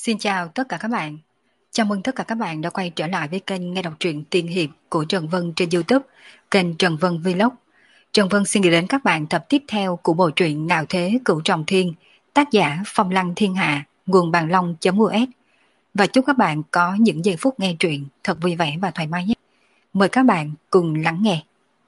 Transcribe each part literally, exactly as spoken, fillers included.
Xin chào tất cả các bạn. Chào mừng tất cả các bạn đã quay trở lại với kênh nghe đọc truyện tiên hiệp của Trần Vân trên YouTube, kênh Trần Vân Vlog. Trần Vân xin gửi đến các bạn tập tiếp theo của bộ truyện Ngạo Thế Cửu Trọng Thiên, tác giả Phong Lăng Thiên Hạ, nguồn bàn long.us. Và chúc các bạn có những giây phút nghe truyện thật vui vẻ và thoải mái nhé. Mời các bạn cùng lắng nghe.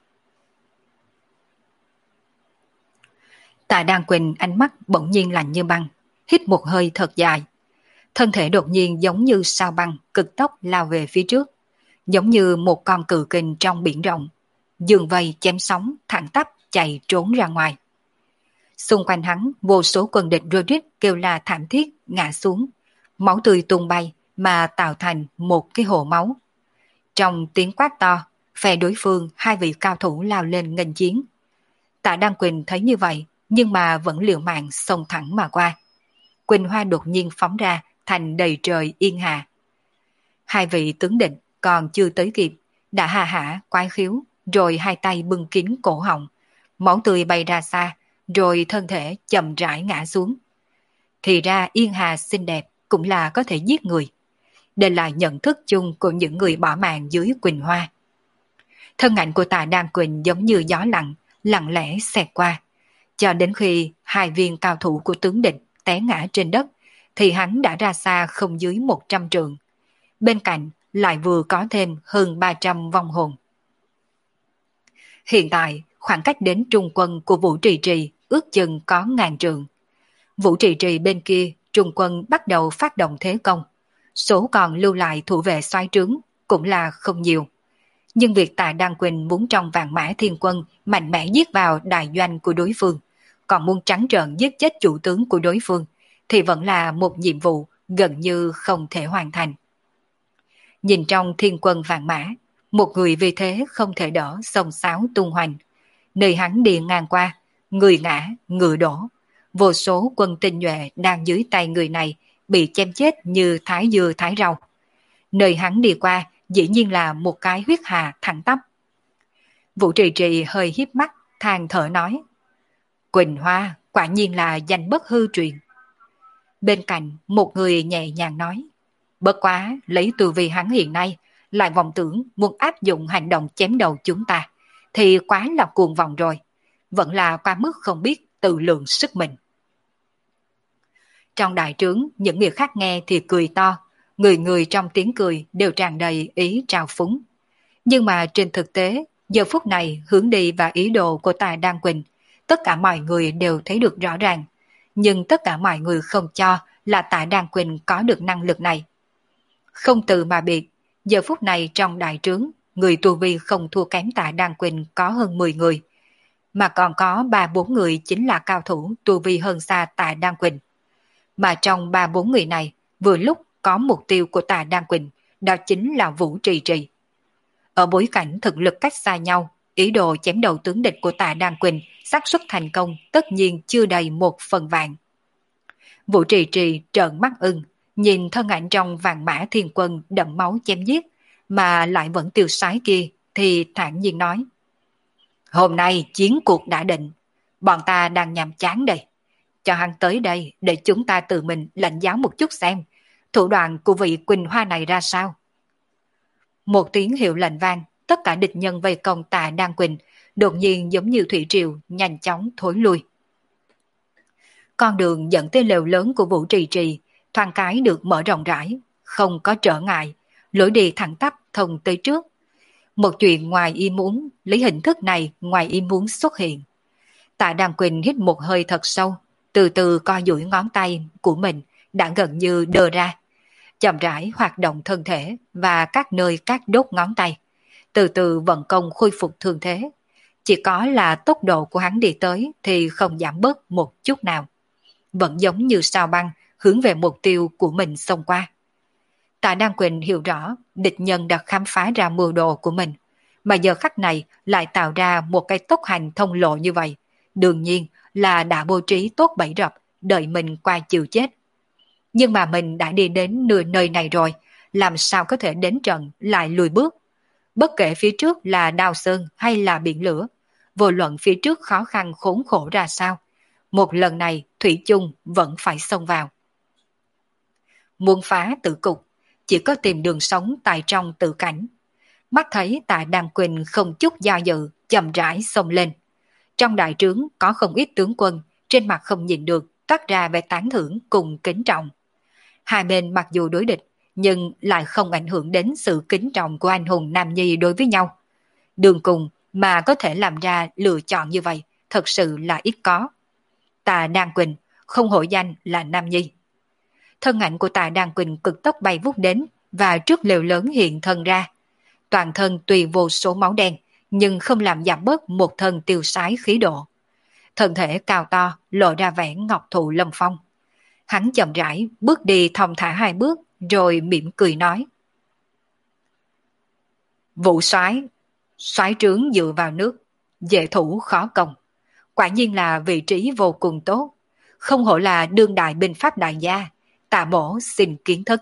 Tạ Đan Quỳnh ánh mắt bỗng nhiên lạnh như băng, hít một hơi thật dài. Thân thể đột nhiên giống như sao băng cực tốc lao về phía trước, giống như một con cự kình trong biển rộng, giường vây chém sóng thẳng tắp chạy trốn ra ngoài. Xung quanh hắn vô số quân địch Roderick kêu la thảm thiết ngã xuống, máu tươi tung bay mà tạo thành một cái hồ máu. Trong tiếng quát to, phe đối phương hai vị cao thủ lao lên nghênh chiến. Tạ Đăng Quỳnh thấy như vậy nhưng mà vẫn liều mạng xông thẳng mà qua. Quỳnh hoa đột nhiên phóng ra thành đầy trời yên hà. Hai vị tướng địch còn chưa tới kịp, đã hà hả quái khiếu, rồi hai tay bưng kín cổ họng, máu tươi bay ra xa, rồi thân thể chậm rãi ngã xuống. Thì ra yên hà xinh đẹp cũng là có thể giết người. Đây là nhận thức chung của những người bỏ mạng dưới Quỳnh Hoa. Thân ảnh của Tạ Đan Quỳnh giống như gió lặng, lặng lẽ xẹt qua, cho đến khi hai viên cao thủ của tướng địch té ngã trên đất, thì hắn đã ra xa không dưới một trăm trượng. Bên cạnh lại vừa có thêm hơn ba trăm vong hồn. Hiện tại, khoảng cách đến trung quân của Vũ Trì Trì ước chừng có ngàn trượng. Vũ Trì Trì bên kia, trung quân bắt đầu phát động thế công. Số còn lưu lại thủ vệ soái trướng cũng là không nhiều. Nhưng việc Tạ Đan Quỳnh muốn trong vạn mã thiên quân mạnh mẽ giết vào đại doanh của đối phương, còn muốn trắng trợn giết chết chủ tướng của đối phương, thì vẫn là một nhiệm vụ gần như không thể hoàn thành. Nhìn trong thiên quân vạn mã, một người vì thế không thể đỡ xông xáo tung hoành. Nơi hắn đi ngang qua, người ngã, người đổ. Vô số quân tinh nhuệ đang dưới tay người này bị chém chết như thái dưa thái rau. Nơi hắn đi qua dĩ nhiên là một cái huyết hà thẳng tắp. Vũ Trì Trì hơi hiếp mắt, than thở nói: Quỳnh Hoa quả nhiên là danh bất hư truyền. Bên cạnh một người nhẹ nhàng nói: Bất quá lấy từ vì hắn hiện nay lại vọng tưởng muốn áp dụng hành động chém đầu chúng ta, thì quá là cuồng vọng rồi, vẫn là quá mức không biết tự lượng sức mình. Trong đại trướng, những người khác nghe thì cười to, người người trong tiếng cười đều tràn đầy ý trào phúng. Nhưng mà trên thực tế, giờ phút này hướng đi và ý đồ của Tạ Đan Quỳnh, tất cả mọi người đều thấy được rõ ràng. Nhưng tất cả mọi người không cho là Tạ Đan Quỳnh có được năng lực này. Không từ mà biệt, giờ phút này trong đại trướng, người tu vi không thua kém Tạ Đan Quỳnh có hơn mười người, mà còn có ba bốn người chính là cao thủ tu vi hơn xa Tạ Đan Quỳnh. Mà trong ba bốn người này, vừa lúc có mục tiêu của Tạ Đan Quỳnh, đó chính là Vũ Trì Trì. Ở bối cảnh thực lực cách xa nhau, ý đồ chém đầu tướng địch của Tạ Đan Quỳnh xác suất thành công tất nhiên chưa đầy một phần vạn. Vũ Trì Trì trợn mắt ưng, nhìn thân ảnh trong vạn mã thiên quân đẫm máu chém giết, mà lại vẫn tiêu sái kia, thì thản nhiên nói: Hôm nay chiến cuộc đã định, bọn ta đang nhàm chán đây. Cho hắn tới đây để chúng ta tự mình lãnh giáo một chút xem, thủ đoạn của vị Quỳnh Hoa này ra sao. Một tiếng hiệu lệnh vang, tất cả địch nhân vây công Tạ Đan Quỳnh đột nhiên giống như thủy triều nhanh chóng thối lui. Con đường dẫn tới lều lớn của Vũ Trì Trì thoáng cái được mở rộng rãi, không có trở ngại, lối đi thẳng tắp thông tới trước. Một chuyện ngoài ý muốn, lấy hình thức này ngoài ý muốn xuất hiện. Tạ Đan Quỳnh hít một hơi thật sâu, từ từ co duỗi ngón tay của mình đã gần như đơ ra, chậm rãi hoạt động thân thể và các nơi các đốt ngón tay, từ từ vận công khôi phục thương thế. Chỉ có là tốc độ của hắn đi tới thì không giảm bớt một chút nào, vẫn giống như sao băng hướng về mục tiêu của mình xông qua. Tạ Đan Quỳnh hiểu rõ địch nhân đã khám phá ra mưu đồ của mình, mà giờ khắc này lại tạo ra một cái tốc hành thông lộ như vậy, đương nhiên là đã bố trí tốt bẫy rập đợi mình qua chịu chết. Nhưng mà mình đã đi đến nửa nơi này rồi, làm sao có thể đến trận lại lùi bước. Bất kể phía trước là đao sơn hay là biển lửa, vô luận phía trước khó khăn khốn khổ ra sao, một lần này Thủy chung vẫn phải xông vào. muốn phá tử cục, chỉ có tìm đường sống tại trong tử cảnh. Mắt thấy Tạ Đan Quỳnh không chút do dự, chậm rãi xông lên. Trong đại trướng có không ít tướng quân, trên mặt không nhìn được, toát ra vẻ tán thưởng cùng kính trọng. Hai bên mặc dù đối địch, nhưng lại không ảnh hưởng đến sự kính trọng của anh hùng Nam Nhi đối với nhau. Đường cùng mà có thể làm ra lựa chọn như vậy, thật sự là ít có. Tạ Đan Quỳnh không hổ danh là Nam Nhi. Thân ảnh của Tạ Đan Quỳnh cực tốc bay vút đến và trước lều lớn hiện thân ra. Toàn thân tùy vô số máu đen, nhưng không làm giảm bớt một thân tiêu sái khí độ. Thân thể cao to, lộ ra vẻ ngọc thụ lâm phong. Hắn chậm rãi bước đi thong thả hai bước, rồi mỉm cười nói: Vũ soái, soái trướng dựa vào nước, dễ thủ khó công. Quả nhiên là vị trí vô cùng tốt, không hổ là đương đại binh pháp đại gia, Tạ bổ xin kiến thức.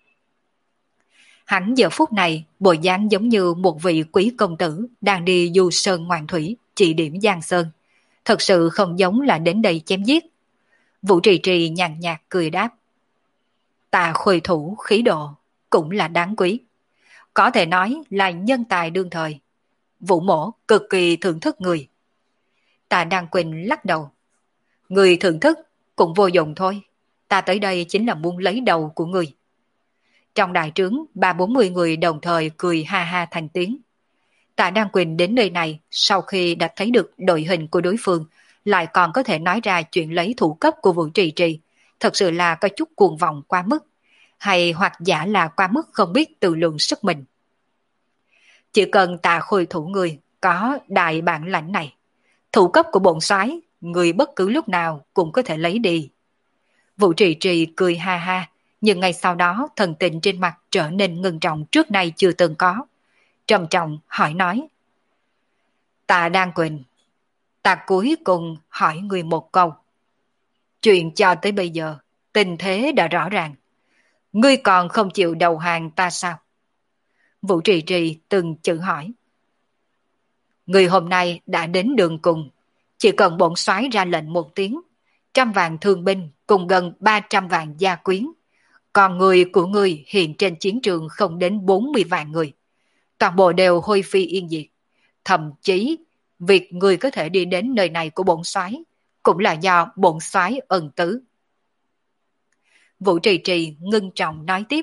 Hắn giờ phút này bộ dáng giống như một vị quý công tử đang đi du sơn ngoạn thủy, chỉ điểm Giang Sơn. Thật sự không giống là đến đây chém giết. Vũ Trì Trì nhàn nhạt cười đáp: Tạ khôi thủ khí độ cũng là đáng quý, có thể nói là nhân tài đương thời. Vũ mổ cực kỳ thưởng thức người. Tạ Đan Quỳnh lắc đầu: Người thưởng thức cũng vô dụng thôi, ta tới đây chính là muốn lấy đầu của người. Trong đại trướng, ba bốn mươi người đồng thời cười ha ha thành tiếng. Tạ Đan Quỳnh đến nơi này, sau khi đã thấy được đội hình của đối phương, lại còn có thể nói ra chuyện lấy thủ cấp của Vũ Trì Trì, thật sự là có chút cuồng vọng quá mức, hay hoặc giả là quá mức không biết tự lượng sức mình. Chỉ cần Tạ khôi thủ người có đại bản lãnh này, thủ cấp của bổn soái, người bất cứ lúc nào cũng có thể lấy đi. Vũ Trì Trì cười ha ha, nhưng ngay sau đó thần tình trên mặt trở nên ngưng trọng trước nay chưa từng có. Trầm trọng hỏi nói: Tạ Đan Quỳnh, ta cuối cùng hỏi người một câu. Chuyện cho tới bây giờ, tình thế đã rõ ràng. Ngươi còn không chịu đầu hàng ta sao? Vũ Trì Trì từng chữ hỏi. Người hôm nay đã đến đường cùng, chỉ cần bổn soái ra lệnh một tiếng, trăm vạn thương binh cùng gần ba trăm vạn gia quyến. Còn người của ngươi hiện trên chiến trường không đến bốn mươi vạn người. Toàn bộ đều hôi phi yên diệt. Thậm chí, việc người có thể đi đến nơi này của bổn soái cũng là do bổn soái ân tứ. Vũ Trì Trì ngưng trọng nói tiếp.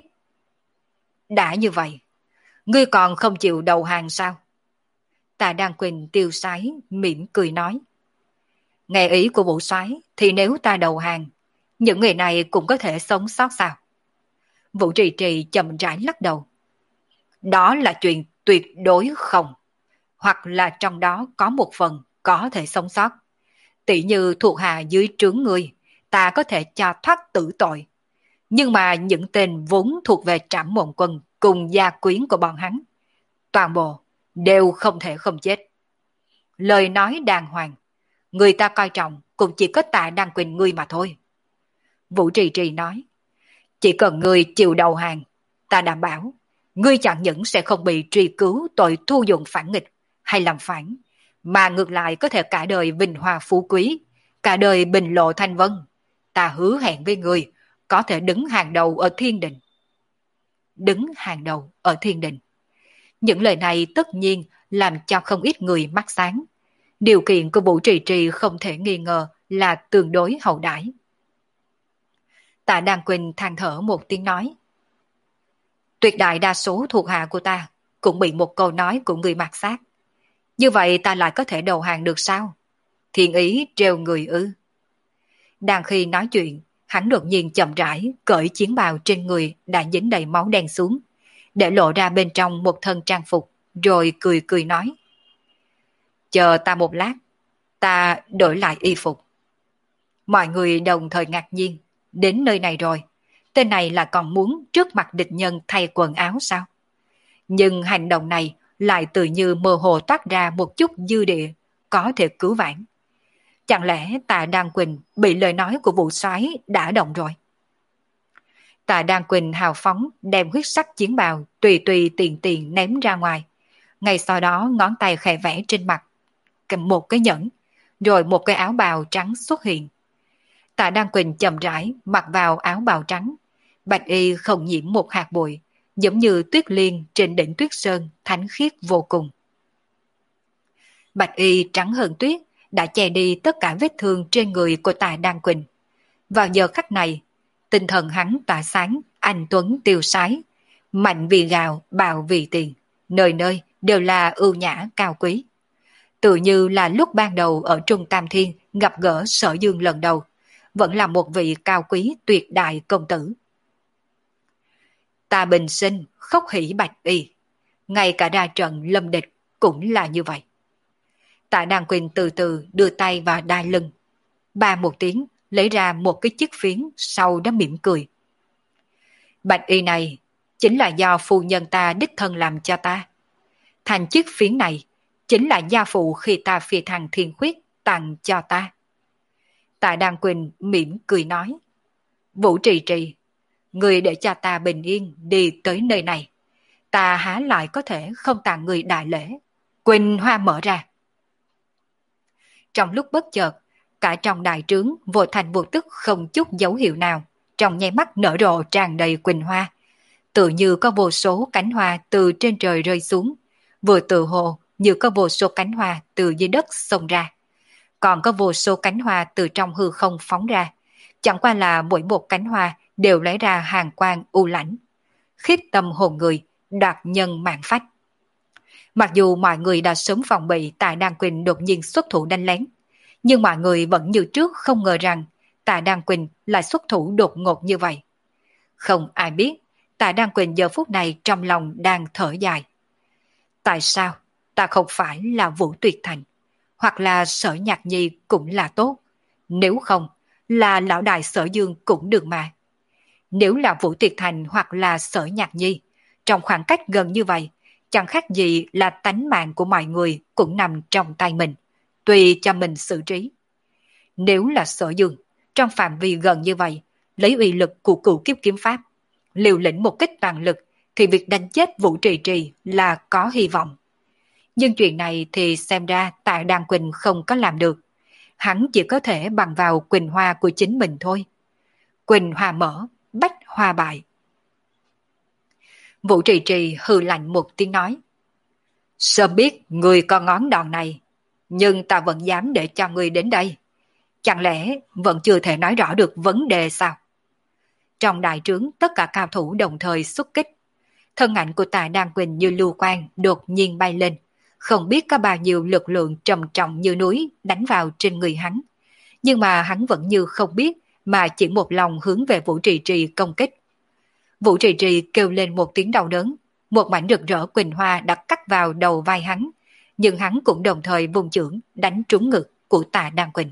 Đã như vậy, ngươi còn không chịu đầu hàng sao? Tạ Đan Quỳnh tiêu sái, mỉm cười nói. Nghe ý của Vũ soái thì nếu ta đầu hàng, những người này cũng có thể sống sót sao? Vũ Trì Trì chậm rãi lắc đầu. Đó là chuyện tuyệt đối không. Hoặc là trong đó có một phần có thể sống sót. Tỷ như thuộc hạ dưới trướng ngươi, ta có thể cho thoát tử tội. Nhưng mà những tên vốn thuộc về Trảm Mộng Quân cùng gia quyến của bọn hắn, toàn bộ đều không thể không chết. Lời nói đàng hoàng, người ta coi trọng cũng chỉ có Tạ Đan Quỳnh ngươi mà thôi. Vũ Trì Trì nói. Chỉ cần ngươi chịu đầu hàng, ta đảm bảo, ngươi chẳng những sẽ không bị truy cứu tội thu dụng phản nghịch hay làm phản, mà ngược lại có thể cả đời vinh hoa phú quý, cả đời bình lộ thanh vân. Ta hứa hẹn với ngươi, có thể đứng hàng đầu ở thiên đình. Đứng hàng đầu ở thiên đình. Những lời này tất nhiên làm cho không ít người mắt sáng. Điều kiện của Vũ Trì Trì không thể nghi ngờ là tương đối hậu đãi. Tạ Đan Quỳnh than thở một tiếng nói. Tuyệt đại đa số thuộc hạ của ta cũng bị một câu nói của người mạt sát. Như vậy ta lại có thể đầu hàng được sao? Thiên ý trêu người ư? Đang khi nói chuyện, hắn đột nhiên chậm rãi cởi chiến bào trên người đã dính đầy máu đen xuống, để lộ ra bên trong một thân trang phục, rồi cười cười nói. Chờ ta một lát, ta đổi lại y phục. Mọi người đồng thời ngạc nhiên, đến nơi này rồi, tên này là còn muốn trước mặt địch nhân thay quần áo sao? Nhưng hành động này lại tự như mơ hồ toát ra một chút dư địa, có thể cứu vãn. Chẳng lẽ Tạ Đan Quỳnh bị lời nói của Vũ soái đã động rồi? Tạ Đan Quỳnh hào phóng đem huyết sắc chiến bào tùy tùy tiền tiền ném ra ngoài. Ngay sau đó ngón tay khẽ vẽ trên mặt một cái nhẫn, rồi một cái áo bào trắng xuất hiện. Tạ Đan Quỳnh chậm rãi mặc vào áo bào trắng, Bạch y không nhiễm một hạt bụi, giống như tuyết liên trên đỉnh tuyết sơn, thánh khiết vô cùng. Bạch y trắng hơn tuyết, đã che đi tất cả vết thương trên người của Tạ Đan Quỳnh. Vào giờ khắc này, tinh thần hắn tỏa sáng, anh tuấn tiêu sái, mạnh vì gạo, bạo vì tiền, nơi nơi đều là ưu nhã cao quý. Tự như là lúc ban đầu ở Trung Tam Thiên gặp gỡ Sở Dương lần đầu, vẫn là một vị cao quý tuyệt đại công tử. Ta bình sinh, khóc hỉ Bạch y, ngay cả ra trận lâm địch cũng là như vậy. Tạ Đan Quỳnh từ từ đưa tay vào đai lưng, ba một tiếng lấy ra một cái chiếc phiến, sau đó mỉm cười. Bạch y này chính là do phu nhân ta đích thân làm cho ta. Thành chiếc phiến này chính là gia phụ khi ta phi thăng thiên khuyết tặng cho ta. Tạ Đan Quỳnh mỉm cười nói, Vũ Trì Trì, người để cho ta bình yên đi tới nơi này, ta há lại có thể không tặng người đại lễ. Quỳnh hoa mở ra. Trong lúc bất chợt, cả trong đại trướng vô thành vô tức không chút dấu hiệu nào, trong nháy mắt nở rộ tràn đầy quỳnh hoa, tự như có vô số cánh hoa từ trên trời rơi xuống, vừa tự hồ như có vô số cánh hoa từ dưới đất xông ra, còn có vô số cánh hoa từ trong hư không phóng ra, chẳng qua là mỗi một cánh hoa đều lấy ra hàng quang u lãnh, khiếp tâm hồn người, đoạt nhân mạng phách. Mặc dù mọi người đã sớm phòng bị Tạ Đan Quỳnh đột nhiên xuất thủ đánh lén, nhưng mọi người vẫn như trước không ngờ rằng Tạ Đan Quỳnh lại xuất thủ đột ngột như vậy. Không ai biết Tạ Đan Quỳnh giờ phút này trong lòng đang thở dài. Tại sao ta không phải là Vũ Tuyệt Thành, hoặc là Sở Nhạc Nhi cũng là tốt, nếu không là lão đại Sở Dương cũng được mà. Nếu là Vũ Tuyệt Thành hoặc là Sở Nhạc Nhi, trong khoảng cách gần như vậy, chẳng khác gì là tánh mạng của mọi người cũng nằm trong tay mình, tùy cho mình xử trí. Nếu là Sở Dương, trong phạm vi gần như vậy, lấy uy lực của cửu kiếp kiếm pháp, liều lĩnh một kích toàn lực, thì việc đánh chết Vũ Trì Trì là có hy vọng. Nhưng chuyện này thì xem ra Tạ Đan Quỳnh không có làm được. Hắn chỉ có thể bằng vào quỳnh hoa của chính mình thôi. Quỳnh hoa mở, bách hoa bại. Vũ Trì Trì hừ lạnh một tiếng nói, sớm biết người có ngón đòn này, nhưng ta vẫn dám để cho người đến đây. Chẳng lẽ vẫn chưa thể nói rõ được vấn đề sao? Trong đại trướng tất cả cao thủ đồng thời xuất kích. Thân ảnh của Tạ Đan Quỳnh như lưu quang đột nhiên bay lên, không biết có bao nhiêu lực lượng trầm trọng như núi đánh vào trên người hắn. Nhưng mà hắn vẫn như không biết mà chỉ một lòng hướng về Vũ Trì Trì công kích. Vũ Trì Trì kêu lên một tiếng đau đớn, một mảnh rực rỡ quỳnh hoa đã cắt vào đầu vai hắn, nhưng hắn cũng đồng thời vùng chưởng đánh trúng ngực của Tạ Đan Quỳnh.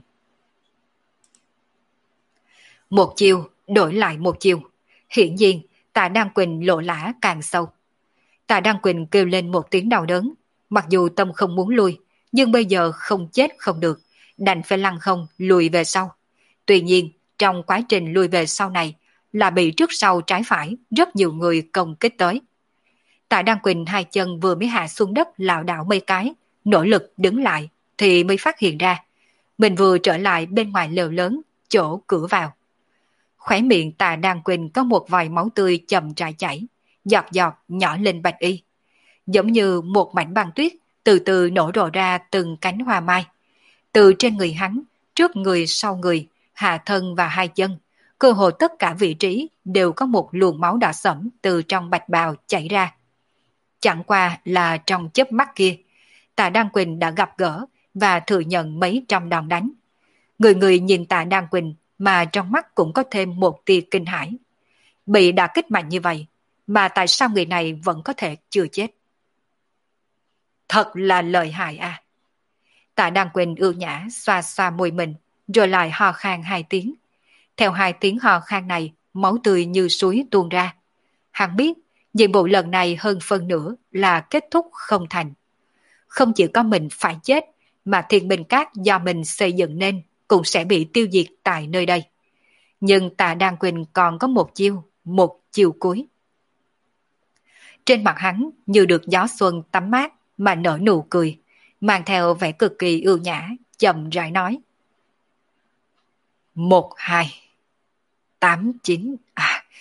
Một chiêu đổi lại một chiêu, hiển nhiên Tạ Đan Quỳnh lộ lã càng sâu. Tạ Đan Quỳnh kêu lên một tiếng đau đớn, mặc dù tâm không muốn lui, nhưng bây giờ không chết không được, đành phải lăn không lùi về sau. Tuy nhiên, trong quá trình lùi về sau này, là bị trước sau trái phải rất nhiều người công kích tới. Tạ Đan Quỳnh hai chân vừa mới hạ xuống đất lảo đảo mấy cái, nỗ lực đứng lại, thì mới phát hiện ra, mình vừa trở lại bên ngoài lều lớn, chỗ cửa vào. Khóe miệng Tạ Đan Quỳnh có một vài máu tươi chậm rãi chảy, giọt giọt nhỏ lên bạch y. Giống như một mảnh băng tuyết từ từ nổ rộ ra từng cánh hoa mai. Từ trên người hắn, trước người sau người, hạ thân và hai chân, cơ hồ tất cả vị trí đều có một luồng máu đỏ sẫm từ trong bạch bào chảy ra. Chẳng qua là trong chớp mắt kia, Tạ Đan Quỳnh đã gặp gỡ và thừa nhận mấy trăm đòn đánh. Người người nhìn Tạ Đan Quỳnh mà trong mắt cũng có thêm một tia kinh hãi. Bị đả kích mạnh như vậy, mà tại sao người này vẫn có thể chưa chết? Thật là lợi hại à! Tạ Đan Quỳnh ưu nhã xoa xoa môi mình, rồi lại ho khan hai tiếng. Theo hai tiếng ho khan này, máu tươi như suối tuôn ra. Hắn biết, nhiệm vụ lần này hơn phân nửa là kết thúc không thành. Không chỉ có mình phải chết, mà Thiên Bình Cát do mình xây dựng nên cũng sẽ bị tiêu diệt tại nơi đây. Nhưng Tạ Đan Quỳnh còn có một chiêu, một chiêu cuối. Trên mặt hắn như được gió xuân tắm mát mà nở nụ cười, mang theo vẻ cực kỳ ưu nhã, chậm rãi nói. Một, hai, tám, chín, à,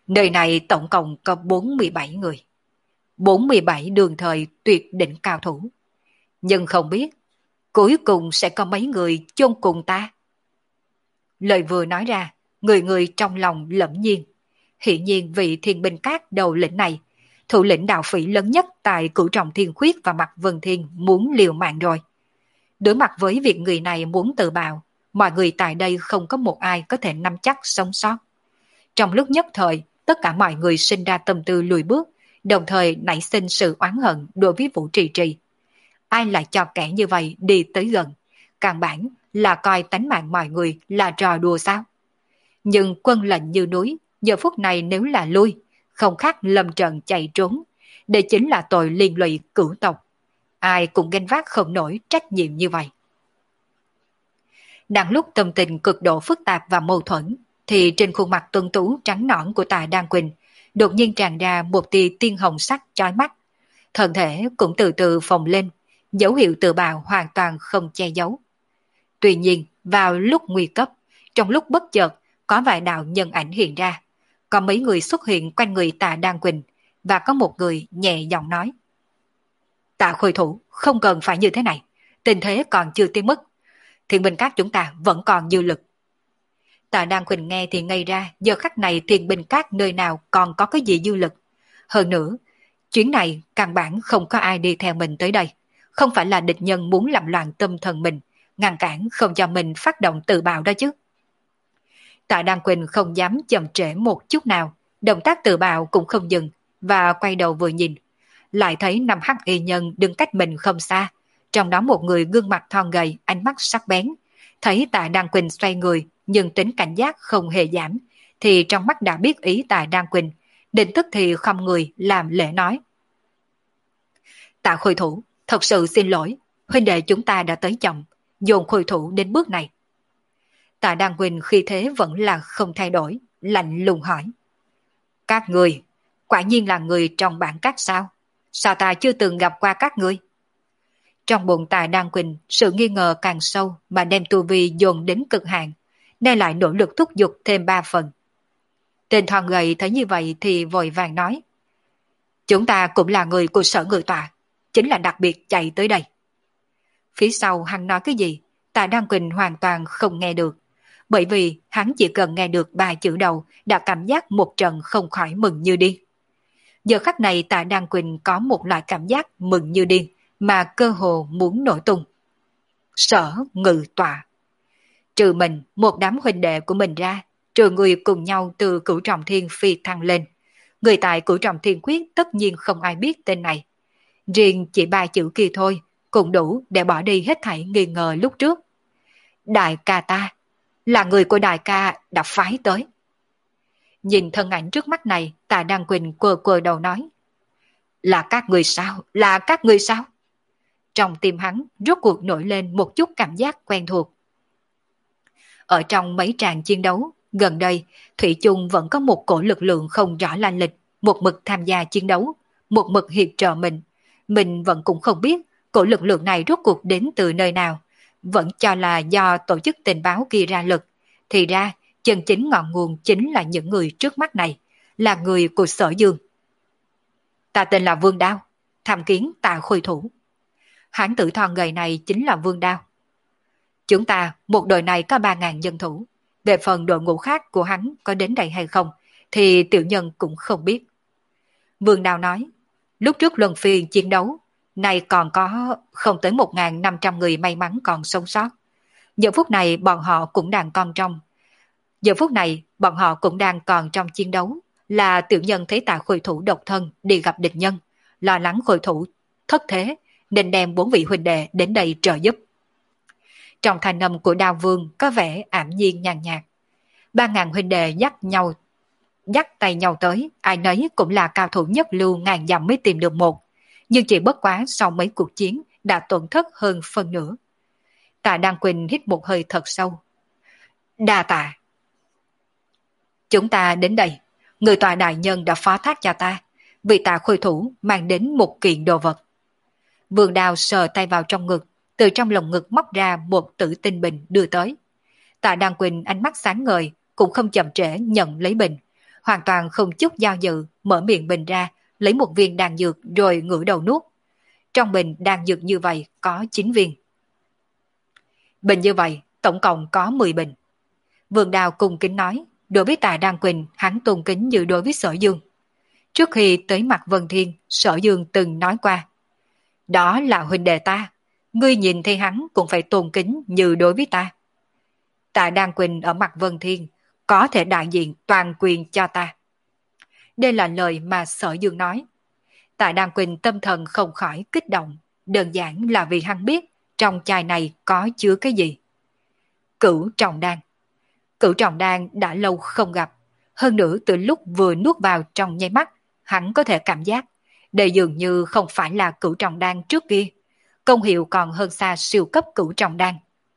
Nơi này tổng cộng có bốn mươi bảy người. bốn mươi bảy đường thời tuyệt đỉnh cao thủ. Nhưng không biết, cuối cùng sẽ có mấy người chôn cùng ta. Lời vừa nói ra, người người trong lòng lẫm nhiên. Hiển nhiên vị thiên binh các đầu lĩnh này, thủ lĩnh đạo phỉ lớn nhất tại cửu trọng thiên khuyết và mặt vân thiên muốn liều mạng rồi. Đối mặt với việc người này muốn tự bào, mọi người tại đây không có một ai có thể nắm chắc sống sót. Trong lúc nhất thời, tất cả mọi người sinh ra tâm tư lùi bước, đồng thời nảy sinh sự oán hận đối với Vũ Trì Trì. Ai lại cho kẻ như vậy đi tới gần? Căn bản là coi tánh mạng mọi người là trò đùa sao? Nhưng quân lệnh như núi, giờ phút này nếu là lui, không khác lâm trận chạy trốn. Đây chính là tội liên lụy cửu tộc. Ai cũng gánh vác không nổi trách nhiệm như vậy. Đang lúc tâm tình cực độ phức tạp và mâu thuẫn, thì trên khuôn mặt tuấn tú trắng nõn của Tạ Đan Quỳnh đột nhiên tràn ra một tia tiên hồng sắc chói mắt. Thân thể cũng từ từ phồng lên, dấu hiệu tự bào hoàn toàn không che giấu. Tuy nhiên, vào lúc nguy cấp, trong lúc bất chợt, có vài đạo nhân ảnh hiện ra. Có mấy người xuất hiện quanh người Tạ Đan Quỳnh, và có một người nhẹ giọng nói. Tạ Khôi Thủ, không cần phải như thế này, tình thế còn chưa tới mức. Thiên binh các chúng ta vẫn còn dư lực. Tạ Đan Quỳnh nghe thì ngây ra, giờ khắc này thiên binh các nơi nào còn có cái gì dư lực. Hơn nữa, chuyến này căn bản không có ai đi theo mình tới đây. Không phải là địch nhân muốn làm loạn tâm thần mình, ngăn cản không cho mình phát động tự bào đó chứ. Tạ Đan Quỳnh không dám chậm trễ một chút nào, động tác tự bào cũng không dừng, và quay đầu vừa nhìn. Lại thấy năm hắc y nhân đứng cách mình không xa, trong đó một người gương mặt thon gầy, ánh mắt sắc bén. Thấy Tạ Đan Quỳnh xoay người, nhưng tính cảnh giác không hề giảm, thì trong mắt đã biết ý Tạ Đan Quỳnh, định tức thì không người làm lễ nói. Tạ Khôi Thủ, thật sự xin lỗi, huynh đệ chúng ta đã tới chậm, dồn Khôi Thủ đến bước này. Tạ Đan Quỳnh khi thế vẫn là không thay đổi, lạnh lùng hỏi. Các người, quả nhiên là người trong bản các sao? Sao ta chưa từng gặp qua các ngươi? Trong bụng Tạ Đan Quỳnh, sự nghi ngờ càng sâu mà đem tu vi dồn đến cực hạn, nên lại nỗ lực thúc giục thêm ba phần. Tên thon gầy thấy như vậy thì vội vàng nói. Chúng ta cũng là người của sở ngự tọa, chính là đặc biệt chạy tới đây. Phía sau hắn nói cái gì, Tạ Đan Quỳnh hoàn toàn không nghe được, bởi vì hắn chỉ cần nghe được ba chữ đầu đã cảm giác một trận không khỏi mừng như điên. Giờ khắc này Tạ Đan Quỳnh có một loại cảm giác mừng như điên mà cơ hồ muốn nổi tung. Sở ngự tọa. Trừ mình, một đám huynh đệ của mình ra, trừ người cùng nhau từ cửu trọng thiên phi thăng lên. Người tại cửu trọng thiên quyết tất nhiên không ai biết tên này. Riêng chỉ ba chữ kia thôi, cũng đủ để bỏ đi hết thảy nghi ngờ lúc trước. Đại ca ta, là người của đại ca đã phái tới. Nhìn thân ảnh trước mắt này, Tạ Đan Quỳnh quờ quờ đầu nói. Là các người sao? Là các người sao? Trong tim hắn rốt cuộc nổi lên một chút cảm giác quen thuộc. Ở trong mấy tràng chiến đấu, gần đây, Thủy chung vẫn có một cổ lực lượng không rõ lai lịch, một mực tham gia chiến đấu, một mực hiệp trợ mình. Mình vẫn cũng không biết cổ lực lượng này rốt cuộc đến từ nơi nào, vẫn cho là do tổ chức tình báo kia ra lực. Thì ra, chân chính ngọn nguồn chính là những người trước mắt này, là người của Sở Dương. Ta tên là Vương Đao, tham kiến Tạ Khôi Thủ. Hán tử thon gầy này chính là Vương Đao. Chúng ta một đội này có ba ngàn dân thủ, về phần đội ngũ khác của hắn có đến đây hay không thì tiểu nhân cũng không biết. Vương Đao nói, lúc trước luân phiên chiến đấu, nay còn có không tới một nghìn năm trăm người may mắn còn sống sót. Giờ phút này bọn họ cũng đang còn trong. Giờ phút này bọn họ cũng đang còn trong chiến đấu, là tiểu nhân thấy Tạ Khôi Thủ độc thân đi gặp địch nhân, lo lắng Khôi Thủ thất thế nên đem bốn vị huynh đệ đến đây trợ giúp. Trong thanh âm của Đao Vương có vẻ ảm nhiên nhàn nhạt. Ba ngàn huynh đệ dắt nhau, dắt tay nhau tới, ai nấy cũng là cao thủ nhất lưu ngàn dặm mới tìm được một, nhưng chỉ bất quá sau mấy cuộc chiến đã tổn thất hơn phân nửa. Tạ Đan Quỳnh hít một hơi thật sâu. Đa tạ. Chúng ta đến đây, người tòa đại nhân đã phó thác cho ta, vì Tạ Khôi Thủ mang đến một kiện đồ vật. Vương Đao sờ tay vào trong ngực, từ trong lồng ngực móc ra một tử tinh bình đưa tới. Tạ Đan Quỳnh ánh mắt sáng ngời, cũng không chậm trễ nhận lấy bình. hoàn toàn không chút do dự, mở miệng bình ra, lấy một viên đan dược rồi ngửa đầu nuốt. Trong bình đan dược như vậy có chín viên. Bình như vậy, tổng cộng có mười bình. Vương Đào cung kính nói, đối với Tạ Đan Quỳnh, hắn tôn kính như đối với Sở Dương. Trước khi tới mặt Vân Thiên, Sở Dương từng nói qua, đó là huynh đệ ta, ngươi nhìn thấy hắn cũng phải tôn kính như đối với ta. Tạ Đan Quỳnh ở mặt Vân Thiên, có thể đại diện toàn quyền cho ta. Đây là lời mà Sở Dương nói. Tạ Đan Quỳnh tâm thần không khỏi kích động, đơn giản là vì hắn biết trong chai này có chứa cái gì. Cửu trọng đan. Cửu trọng đan đã lâu không gặp, hơn nữa từ lúc vừa nuốt vào trong nháy mắt, hắn có thể cảm giác đây dường như không phải là cửu trọng đan trước kia, công hiệu còn hơn xa siêu cấp cửu trọng đan.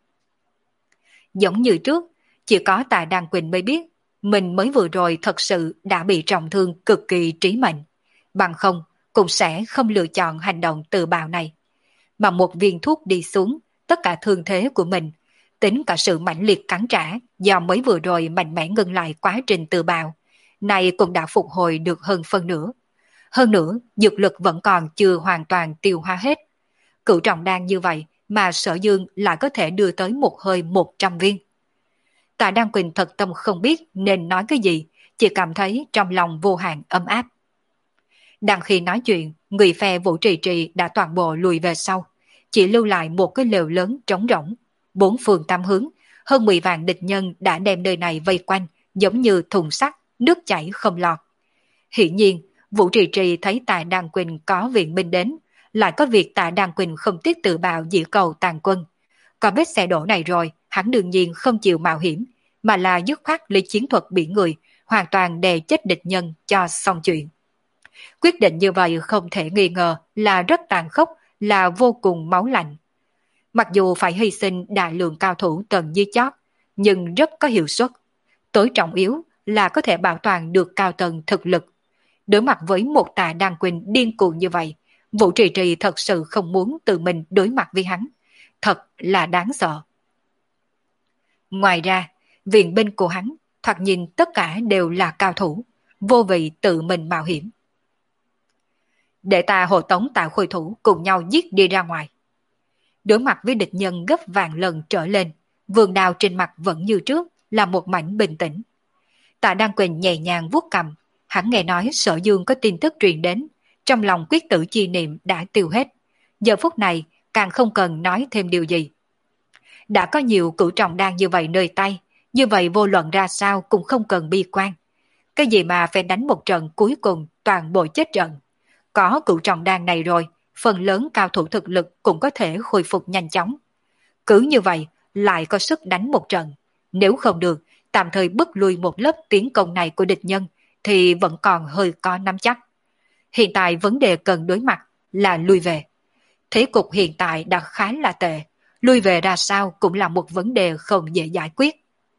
Giống như trước, chỉ có Tạ Đan Quỳnh mới biết mình mới vừa rồi thật sự đã bị trọng thương cực kỳ trí mệnh, bằng không cũng sẽ không lựa chọn hành động tự bạo này. Mà một viên thuốc đi xuống, tất cả thương thế của mình, tính cả sự mãnh liệt cắn trả do mới vừa rồi mạnh mẽ ngừng lại quá trình tự bạo, này cũng đã phục hồi được hơn phân nửa. Hơn nữa, dược lực vẫn còn chưa hoàn toàn tiêu hóa hết. Cửu trọng đan như vậy mà Sở Dương lại có thể đưa tới một hơi một trăm viên. Tạ Đan Quỳnh thật tâm không biết nên nói cái gì, chỉ cảm thấy trong lòng vô hạn ấm áp. Đang khi nói chuyện, người phe Vũ Trì Trì đã toàn bộ lùi về sau, chỉ lưu lại một cái lều lớn trống rỗng. Bốn phương tám hướng, hơn mười vạn địch nhân đã đem nơi này vây quanh, giống như thùng sắt, nước chảy không lọt. Hiển nhiên, Vũ Trì Trì thấy Tạ Đan Quỳnh có viện binh đến, lại có việc Tạ Đan Quỳnh không tiếc tự bạo dĩ cầu tàn quân. Có vết xe đổ này rồi, hắn đương nhiên không chịu mạo hiểm, mà là dứt khoát lấy chiến thuật biển người, hoàn toàn đè chết địch nhân cho xong chuyện. Quyết định như vậy không thể nghi ngờ là rất tàn khốc, là vô cùng máu lạnh. Mặc dù phải hy sinh đại lượng cao thủ tầng dưới chót, nhưng rất có hiệu suất. Tối trọng yếu là có thể bảo toàn được cao tầng thực lực. Đối mặt với một Tạ Đan Quỳnh điên cuồng như vậy, Vũ Trì Trì thật sự không muốn tự mình đối mặt với hắn. Thật là đáng sợ. Ngoài ra, viện binh của hắn, thoạt nhìn tất cả đều là cao thủ, vô vị tự mình mạo hiểm. Để ta hộ tống Tạ Khôi Thủ cùng nhau giết đi ra ngoài. Đối mặt với địch nhân gấp vạn lần trở lên, Vương Đào trên mặt vẫn như trước, là một mảnh bình tĩnh. Tạ Đan Quỳnh nhẹ nhàng vuốt cầm, hắn nghe nói Sở Dương có tin tức truyền đến, trong lòng quyết tử chi niệm đã tiêu hết. Giờ phút này càng không cần nói thêm điều gì. Đã có nhiều cửu trọng đan như vậy nơi tay, như vậy vô luận ra sao cũng không cần bi quan. Cái gì mà phải đánh một trận cuối cùng toàn bộ chết trận. Có cửu trọng đan này rồi, phần lớn cao thủ thực lực cũng có thể khôi phục nhanh chóng. Cứ như vậy, lại có sức đánh một trận. Nếu không được, tạm thời bứt lui một lớp tiến công này của địch nhân, thì vẫn còn hơi có nắm chắc. Hiện tại vấn đề cần đối mặt là lui về. Thế cục hiện tại đã khá là tệ, lui về ra sao cũng là một vấn đề không dễ giải quyết.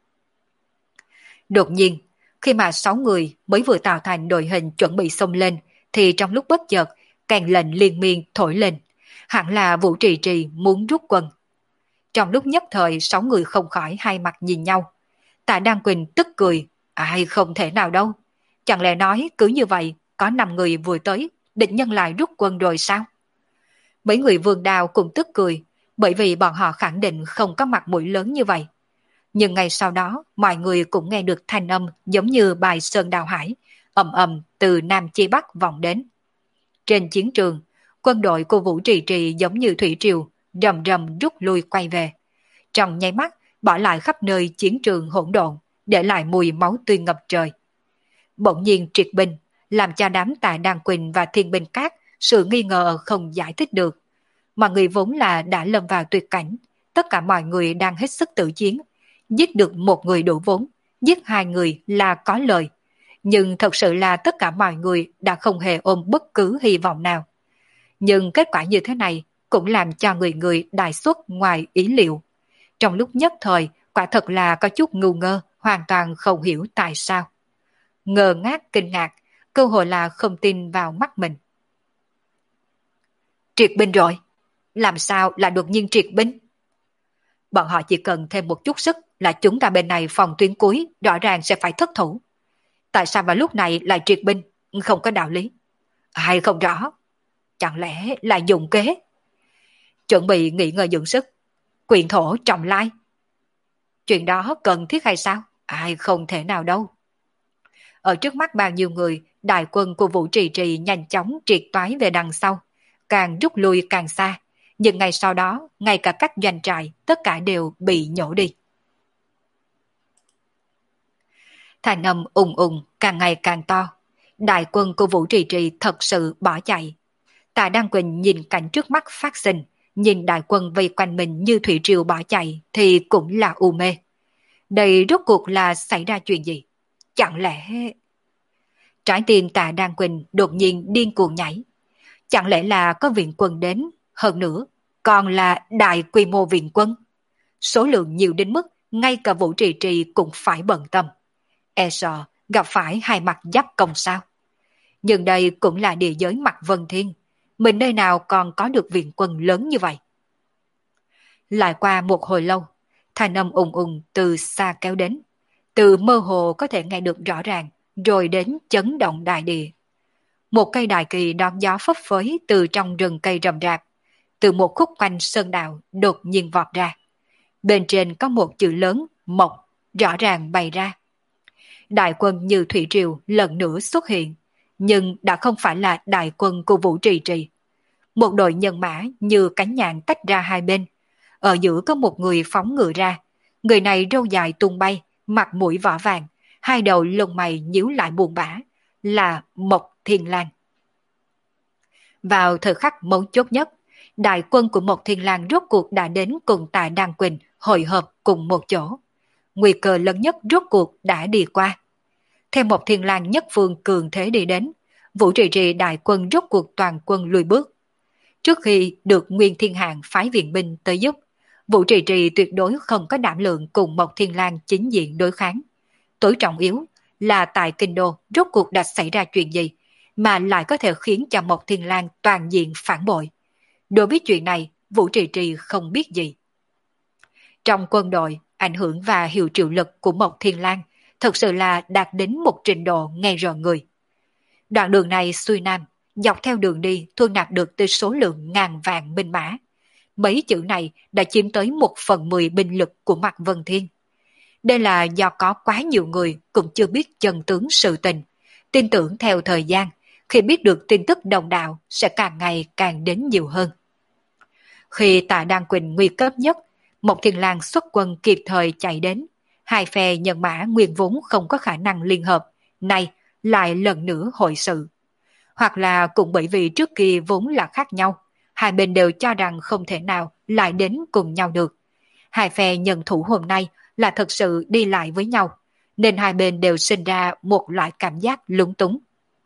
Đột nhiên, khi mà sáu người mới vừa tạo thành đội hình chuẩn bị xông lên, thì trong lúc bất chợt, càng lệnh liên miên thổi lên. Hẳn là Vũ Trì Trì muốn rút quân. Trong lúc nhất thời sáu người không khỏi hai mặt nhìn nhau. Tạ Đan Quỳnh tức cười, ai không thể nào đâu. Chẳng lẽ nói cứ như vậy, có năm người vừa tới, địch nhân lại rút quân rồi sao? Mấy người Vương Đào cũng tức cười, bởi vì bọn họ khẳng định không có mặt mũi lớn như vậy. Nhưng ngay sau đó, mọi người cũng nghe được thanh âm giống như bài Sơn Đào Hải, ầm ầm từ Nam Chi Bắc vọng đến. Trên chiến trường, quân đội của Vũ Trì Trì giống như thủy triều, rầm rầm rút lui quay về. Trong nháy mắt, bỏ lại khắp nơi chiến trường hỗn độn, để lại mùi máu tươi ngập trời. Bỗng nhiên triệt binh, làm cho đám Tạ Đan Quỳnh và Thiên Binh Các sự nghi ngờ không giải thích được. Mọi người vốn là đã lâm vào tuyệt cảnh, tất cả mọi người đang hết sức tự chiến. Giết được một người đủ vốn, giết hai người là có lời. Nhưng thật sự là tất cả mọi người đã không hề ôm bất cứ hy vọng nào. Nhưng kết quả như thế này cũng làm cho người người đại xuất ngoài ý liệu. Trong lúc nhất thời, quả thật là có chút ngu ngơ, hoàn toàn không hiểu tại sao. Ngờ ngác kinh ngạc, cơ hội là không tin vào mắt mình. Triệt binh rồi, làm sao là đột nhiên triệt binh? Bọn họ chỉ cần thêm một chút sức là chúng ta bên này phòng tuyến cuối rõ ràng sẽ phải thất thủ. Tại sao vào lúc này lại triệt binh? Không có đạo lý. Hay không rõ. Chẳng lẽ là dùng kế? Chuẩn bị nghỉ ngơi dưỡng sức. Quyền thổ trọng lai. Chuyện đó cần thiết hay sao? Ai không thể nào đâu. Ở trước mắt bao nhiêu người, đại quân của Vũ Trì Trì nhanh chóng triệt toái về đằng sau. Càng rút lui càng xa. Nhưng ngày sau đó, ngay cả các doanh trại, tất cả đều bị nhổ đi. Thanh âm ùng ùng càng ngày càng to. Đại quân của Vũ Trì Trì thật sự bỏ chạy. Tạ Đăng Quỳnh nhìn cảnh trước mắt phát sinh, nhìn đại quân vây quanh mình như thủy triều bỏ chạy thì cũng là u mê. Đây rốt cuộc là xảy ra chuyện gì? Chẳng lẽ... Trái tim Tạ Đăng Quỳnh đột nhiên điên cuồng nhảy. Chẳng lẽ là có viện quân đến, hơn nữa, còn là đại quy mô viện quân? Số lượng nhiều đến mức ngay cả Vũ Trì Trì cũng phải bận tâm. E sợ gặp phải hai mặt giáp công sao? Nhưng đây cũng là địa giới mặt Vân Thiên. Mình nơi nào còn có được viện quân lớn như vậy? Lại qua một hồi lâu, thanh âm ùng ùng từ xa kéo đến. Từ mơ hồ có thể nghe được rõ ràng, rồi đến chấn động đại địa. Một cây đại kỳ đón gió phấp phới từ trong rừng cây rậm rạp, từ một khúc quanh sơn đạo đột nhiên vọt ra. Bên trên có một chữ lớn Mộc rõ ràng bày ra. Đại quân như thủy triều lần nữa xuất hiện, nhưng đã không phải là đại quân của Vũ Trì Trì. Một đội nhân mã như cánh nhạn tách ra hai bên. Ở giữa có một người phóng ngựa ra. Người này râu dài tung bay, mặt mũi vỏ vàng, hai đầu lông mày nhíu lại buồn bã, là Mộc Thiên Lang. Vào thời khắc mấu chốt nhất, đại quân của Mộc Thiên Lang rốt cuộc đã đến cùng Tạ Đăng Quỳnh hội hợp cùng một chỗ. Nguy cơ lớn nhất rốt cuộc đã đi qua. Theo Mộc Thiên Lang nhất phương cường thế đi đến, Vũ Trì Trì đại quân rốt cuộc toàn quân lùi bước. Trước khi được Nguyên Thiên Hạng phái viện binh tới giúp, Vũ Trì Trì tuyệt đối không có đảm lượng cùng Mộc Thiên Lang chính diện đối kháng. Tối trọng yếu là tại Kinh Đô rốt cuộc đã xảy ra chuyện gì mà lại có thể khiến cho Mộc Thiên Lang toàn diện phản bội. Đối với chuyện này, Vũ Trì Trì không biết gì. Trong quân đội, ảnh hưởng và hiệu triệu lực của Mộc Thiên Lang thực sự là đạt đến một trình độ nghe rợn người. Đoạn đường này xuôi nam, dọc theo đường đi thu nạp được tới số lượng ngàn vạn binh mã. Mấy chữ này đã chiếm tới một phần mười binh lực của Mạc Vân Thiên. Đây là do có quá nhiều người cũng chưa biết chân tướng sự tình, tin tưởng theo thời gian, khi biết được tin tức đồng đạo sẽ càng ngày càng đến nhiều hơn. Khi Tạ Đăng Quỳnh nguy cấp nhất, Mộc Thiên Lang xuất quân kịp thời chạy đến, hai phe nhân mã nguyên vốn không có khả năng liên hợp, nay lại lần nữa hội sự. Hoặc là cũng bởi vì trước kia vốn là khác nhau, hai bên đều cho rằng không thể nào lại đến cùng nhau được. Hai phe nhân thủ hôm nay là thật sự đi lại với nhau, nên hai bên đều sinh ra một loại cảm giác lúng túng.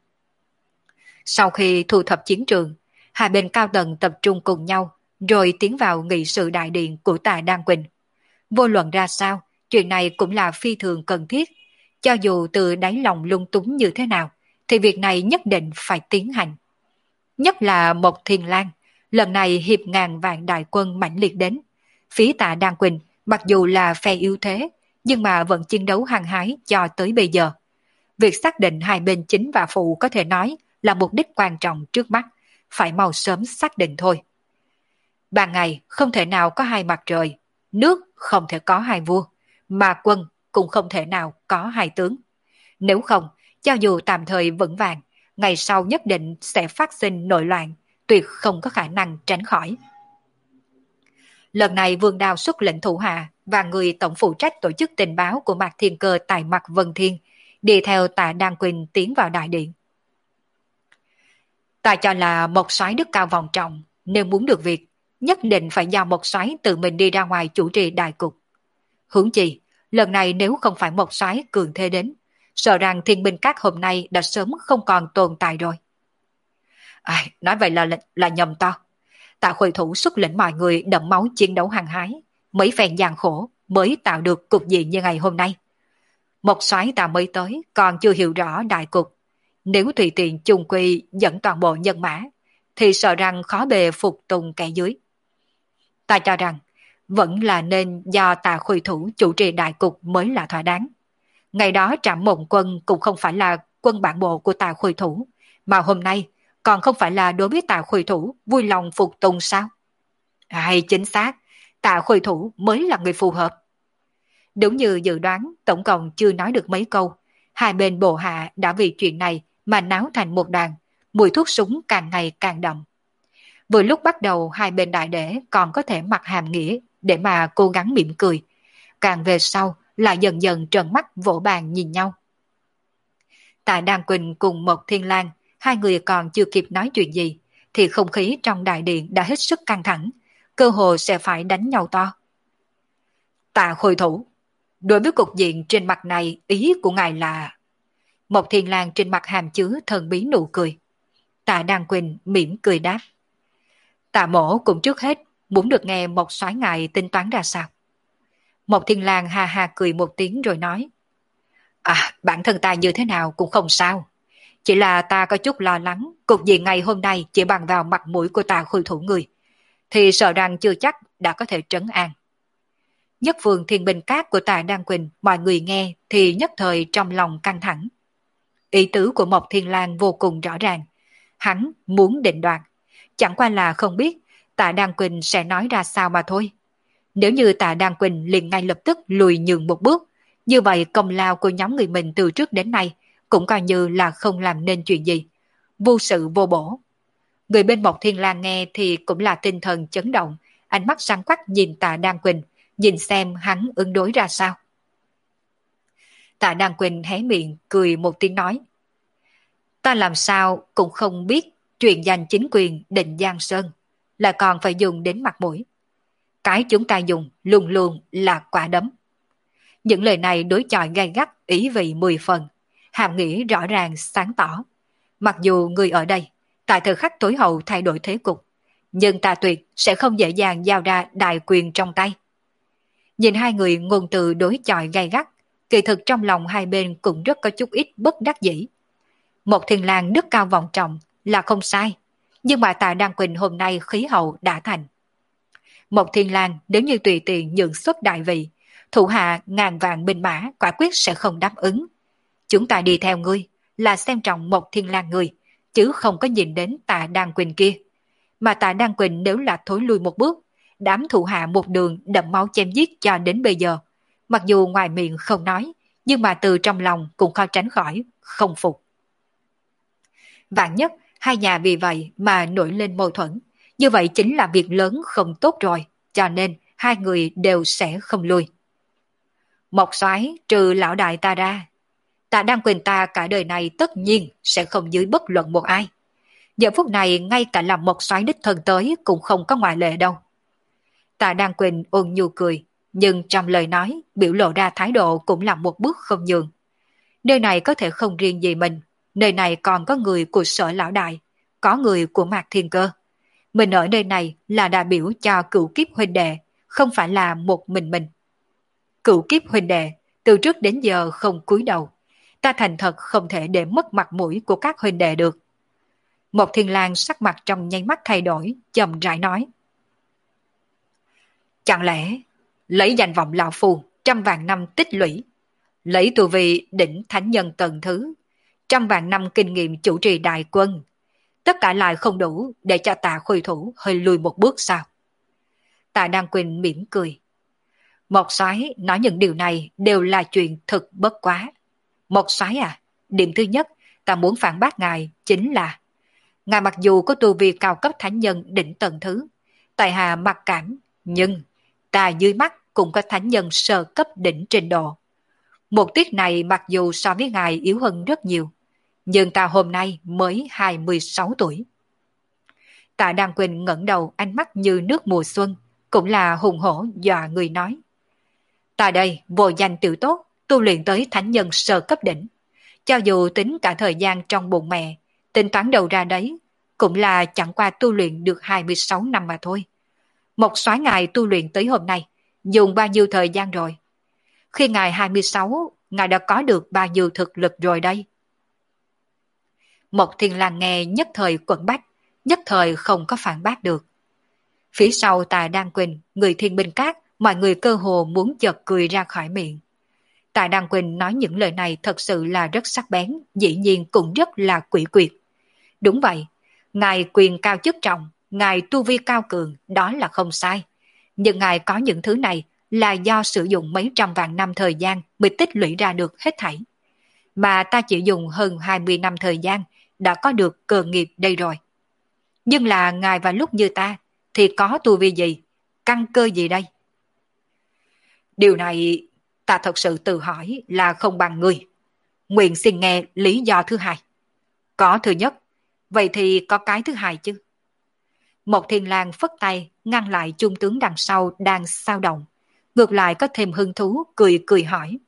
Sau khi thu thập chiến trường, hai bên cao tầng tập trung cùng nhau, rồi tiến vào nghị sự đại điện của Tạ Đăng Quỳnh. Vô luận ra sao, chuyện này cũng là phi thường cần thiết. Cho dù từ đáy lòng lung túng như thế nào, thì việc này nhất định phải tiến hành. Nhất là Mộc Thiên Lang, lần này hiệp ngàn vạn đại quân mãnh liệt đến. Phía Tạ Đăng Quỳnh, mặc dù là phe yếu thế, nhưng mà vẫn chiến đấu hăng hái cho tới bây giờ. Việc xác định hai bên chính và phụ có thể nói là mục đích quan trọng trước mắt, phải mau sớm xác định thôi. Ban ngày không thể nào có hai mặt trời, nước không thể có hai vua, mà quân cũng không thể nào có hai tướng. Nếu không, cho dù tạm thời vững vàng, ngày sau nhất định sẽ phát sinh nội loạn, tuyệt không có khả năng tránh khỏi. Lần này Vương Đao xuất lệnh thủ hạ và người tổng phụ trách tổ chức tình báo của Mạc Thiên Cơ tại Mạc Vân Thiên, đi theo Tạ Đăng Quỳnh tiến vào đại điện. Ta cho là một soái đức cao vọng trọng, nếu muốn được việc, nhất định phải do một soái tự mình đi ra ngoài chủ trì đại cục. Huống chi, lần này nếu không phải một soái cường thế đến, sợ rằng thiên binh các hôm nay đã sớm không còn tồn tại rồi. À, nói vậy là, là là nhầm to. Tạ Khôi Thủ xuất lĩnh mọi người đẫm máu chiến đấu hăng hái, mấy phen gian khổ mới tạo được cục diện như ngày hôm nay. Một soái ta mới tới còn chưa hiểu rõ đại cục, nếu tùy tiện chung quy dẫn toàn bộ nhân mã thì sợ rằng khó bề phục tùng kẻ dưới. Ta cho rằng vẫn là nên do Tạ Khôi Thủ chủ trì đại cục mới là thỏa đáng. Ngày đó Trạm Mộng Quân cũng không phải là quân bản bộ của Tạ Khôi Thủ, mà hôm nay còn không phải là đối với Tạ Khôi Thủ vui lòng phục tùng sao? Hay chính xác, Tạ Khôi Thủ mới là người phù hợp. Đúng như dự đoán, tổng cộng chưa nói được mấy câu, hai bên bộ hạ đã vì chuyện này mà náo thành một đoàn, mùi thuốc súng càng ngày càng đậm. Vừa lúc bắt đầu hai bên đại đế còn có thể mặc hàm nghĩa để mà cố gắng mỉm cười, càng về sau là dần dần trợn mắt vỗ bàn nhìn nhau. Tạ Đan Quỳnh cùng Mộc Thiên Lang, hai người còn chưa kịp nói chuyện gì, thì không khí trong đại điện đã hết sức căng thẳng, cơ hồ sẽ phải đánh nhau to. Tạ Khôi Thủ, đối với cục diện trên mặt này, ý của ngài là... Mộc Thiên Lang trên mặt hàm chứa thần bí nụ cười. Tạ Đan Quỳnh mỉm cười đáp. Tạ mổ cũng trước hết muốn được nghe một soái ngài tính toán ra sao. Mộc Thiên Lang ha ha cười một tiếng rồi nói. À, bản thân ta như thế nào cũng không sao. Chỉ là ta có chút lo lắng, cục diện ngày hôm nay chỉ bằng vào mặt mũi của Tạ Khôi Thủ người, thì sợ rằng chưa chắc đã có thể trấn an. Nhất phương thiên bình cát của Tạ Đan Quỳnh, mọi người nghe thì nhất thời trong lòng căng thẳng. Ý tứ của Mộc Thiên Lang vô cùng rõ ràng. Hắn muốn định đoạt, chẳng qua là không biết Tạ Đan Quỳnh sẽ nói ra sao mà thôi. Nếu như Tạ Đan Quỳnh liền ngay lập tức lùi nhường một bước, như vậy công lao của nhóm người mình từ trước đến nay cũng coi như là không làm nên chuyện gì. Vô sự vô bổ. Người bên Mộc Thiên Lang nghe thì cũng là tinh thần chấn động, ánh mắt sáng quắc nhìn Tạ Đan Quỳnh, nhìn xem hắn ứng đối ra sao. Tạ Đan Quỳnh hé miệng cười một tiếng nói. Ta làm sao cũng không biết chuyện giành chính quyền định Giang Sơn, là còn phải dùng đến mặt mũi. Cái chúng ta dùng luôn luôn là quả đấm. Những lời này đối chọi gay gắt, ý vị mười phần, hàm nghĩa rõ ràng sáng tỏ. Mặc dù người ở đây tại thời khắc tối hậu thay đổi thế cục, nhưng ta tuyệt sẽ không dễ dàng giao ra đại quyền trong tay. Nhìn hai người ngôn từ đối chọi gay gắt, kỳ thực trong lòng hai bên cũng rất có chút ít bất đắc dĩ. Một Thiên Lang đức cao vọng trọng là không sai, nhưng mà Tạ Đan Quỳnh hôm nay khí hậu đã thành. Một Thiên Lang nếu như tùy tiện nhượng xuất đại vị, thủ hạ ngàn vạn binh mã quả quyết sẽ không đáp ứng. Chúng ta đi theo ngươi là xem trọng Một Thiên Lang ngươi, chứ không có nhìn đến Tạ Đan Quỳnh kia. Mà Tạ Đan Quỳnh nếu là thối lui một bước, đám thủ hạ một đường đẫm máu chém giết cho đến bây giờ. Mặc dù ngoài miệng không nói, nhưng mà từ trong lòng cũng khó tránh khỏi, không phục. Vạn nhất, hai nhà vì vậy mà nổi lên mâu thuẫn. Như vậy chính là việc lớn không tốt rồi, cho nên hai người đều sẽ không lui. Một soái trừ lão đại ta ra, Tạ Đan Quỳnh ta cả đời này tất nhiên sẽ không dưới bất luận một ai. Giờ phút này ngay cả làm một soái đích thân tới cũng không có ngoại lệ đâu. Tạ Đan Quỳnh ôn nhu cười, nhưng trong lời nói biểu lộ ra thái độ cũng là một bước không nhường. Nơi này có thể không riêng gì mình, nơi này còn có người của Sở lão đại, có người của Mạc Thiên Cơ. Mình ở nơi này là đại biểu cho cửu kiếp huynh đệ, không phải là một mình mình. Cửu kiếp huynh đệ, từ trước đến giờ không cúi đầu, ta thành thật không thể để mất mặt mũi của các huynh đệ được. Một Thiên Lang sắc mặt trong nháy mắt thay đổi, chậm rãi nói. Chẳng lẽ lấy danh vọng lão phu trăm vạn năm tích lũy, lấy tu vi đỉnh thánh nhân tầng thứ, trăm vạn năm kinh nghiệm chủ trì đại quân, tất cả lại không đủ để cho Tạ Khôi Thủ hơi lùi một bước sao? Tạ Đan Quỳnh mỉm cười. Một soái nói những điều này đều là chuyện thực bất quá. Một soái à, điểm thứ nhất ta muốn phản bác ngài chính là ngài mặc dù có tu vi cao cấp thánh nhân đỉnh tầng thứ, tại hạ mặc cảm, nhưng ta dưới mắt cũng có thánh nhân sơ cấp đỉnh trình độ. Một tiết này mặc dù so với ngài yếu hơn rất nhiều, nhưng ta hôm nay mới hai mươi sáu tuổi. Tạ Đan Quỳnh ngẩng đầu, ánh mắt như nước mùa xuân, cũng là hùng hổ dọa người nói. Ta đây vô danh tiểu tốt, tu luyện tới thánh nhân sơ cấp đỉnh. Cho dù tính cả thời gian trong bụng mẹ, tính toán đầu ra đấy, cũng là chẳng qua tu luyện được hai mươi sáu năm mà thôi. Một soái ngài tu luyện tới hôm nay, dùng bao nhiêu thời gian rồi? Khi ngài hai mươi sáu, ngài đã có được bao nhiêu thực lực rồi đây? Một Thiên Lang nghe nhất thời quẩn bách, nhất thời không có phản bác được. Phía sau Tạ Đan Quỳnh, người thiên binh cát, mọi người cơ hồ muốn chợt cười ra khỏi miệng. Tạ Đăng Quỳnh nói những lời này thật sự là rất sắc bén, dĩ nhiên cũng rất là quỷ quyệt. Đúng vậy, ngài quyền cao chức trọng, ngài tu vi cao cường, đó là không sai. Nhưng ngài có những thứ này là do sử dụng mấy trăm vạn năm thời gian mới tích lũy ra được hết thảy. Mà ta chỉ dùng hơn hai mươi năm thời gian đã có được cơ nghiệp đây rồi. Nhưng là ngài và lúc như ta thì có tu vi gì, căn cơ gì đây? Điều này ta thật sự tự hỏi là không bằng ngươi. Nguyện xin nghe lý do thứ hai. Có thứ nhất, vậy thì có cái thứ hai chứ? Một Thiên Lang phất tay ngăn lại trung tướng đằng sau đang sao động. Ngược lại có thêm hứng thú cười cười hỏi.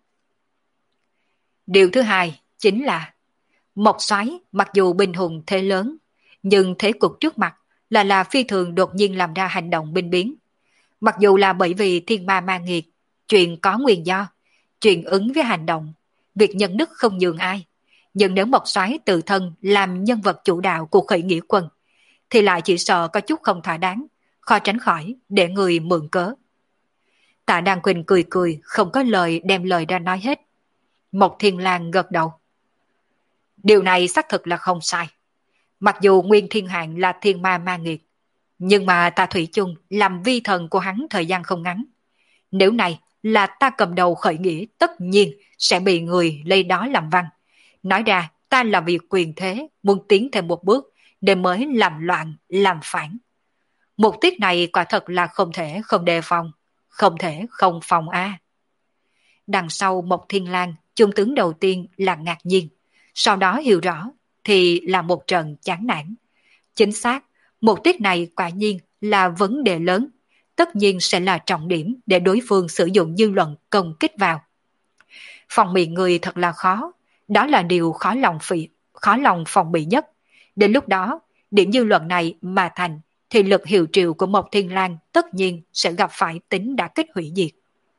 Điều thứ hai chính là Mộc Soái mặc dù binh hùng thế lớn, nhưng thế cục trước mặt là là phi thường đột nhiên làm ra hành động binh biến. Mặc dù là bởi vì thiên ma ma nghiệt, chuyện có nguyên do, chuyện ứng với hành động, việc nhân đức không nhường ai. Nhưng nếu Mộc Soái tự thân làm nhân vật chủ đạo của khởi nghĩa quân, thì lại chỉ sợ có chút không thỏa đáng, khó tránh khỏi để người mượn cớ. Tạ Đăng Quỳnh cười cười, không có lời đem lời ra nói hết. Mộc Thiên Lang gật đầu. Điều này xác thực là không sai. Mặc dù Nguyên Thiên Hạng là thiên ma ma nghiệt, nhưng mà ta thủy chung làm vi thần của hắn thời gian không ngắn. Nếu này là ta cầm đầu khởi nghĩa, tất nhiên sẽ bị người lấy đó làm văn. Nói ra ta là vì quyền thế, muốn tiến thêm một bước, nên mới làm loạn, làm phản. Mục tiết này quả thật là không thể không đề phòng, không thể không phòng a. Đằng sau Mộc Thiên Lang, trung tướng đầu tiên là ngạc nhiên, sau đó hiểu rõ thì là một trận chán nản. Chính xác, mục tiết này quả nhiên là vấn đề lớn, tất nhiên sẽ là trọng điểm để đối phương sử dụng dư luận công kích vào. Phòng bị người thật là khó, đó là điều khó lòng phỉ, khó lòng phòng bị nhất. Đến lúc đó, điểm dư luận này mà thành, thì lực hiệu triệu của Mộc Thiên Lang tất nhiên sẽ gặp phải tính đả kích hủy diệt.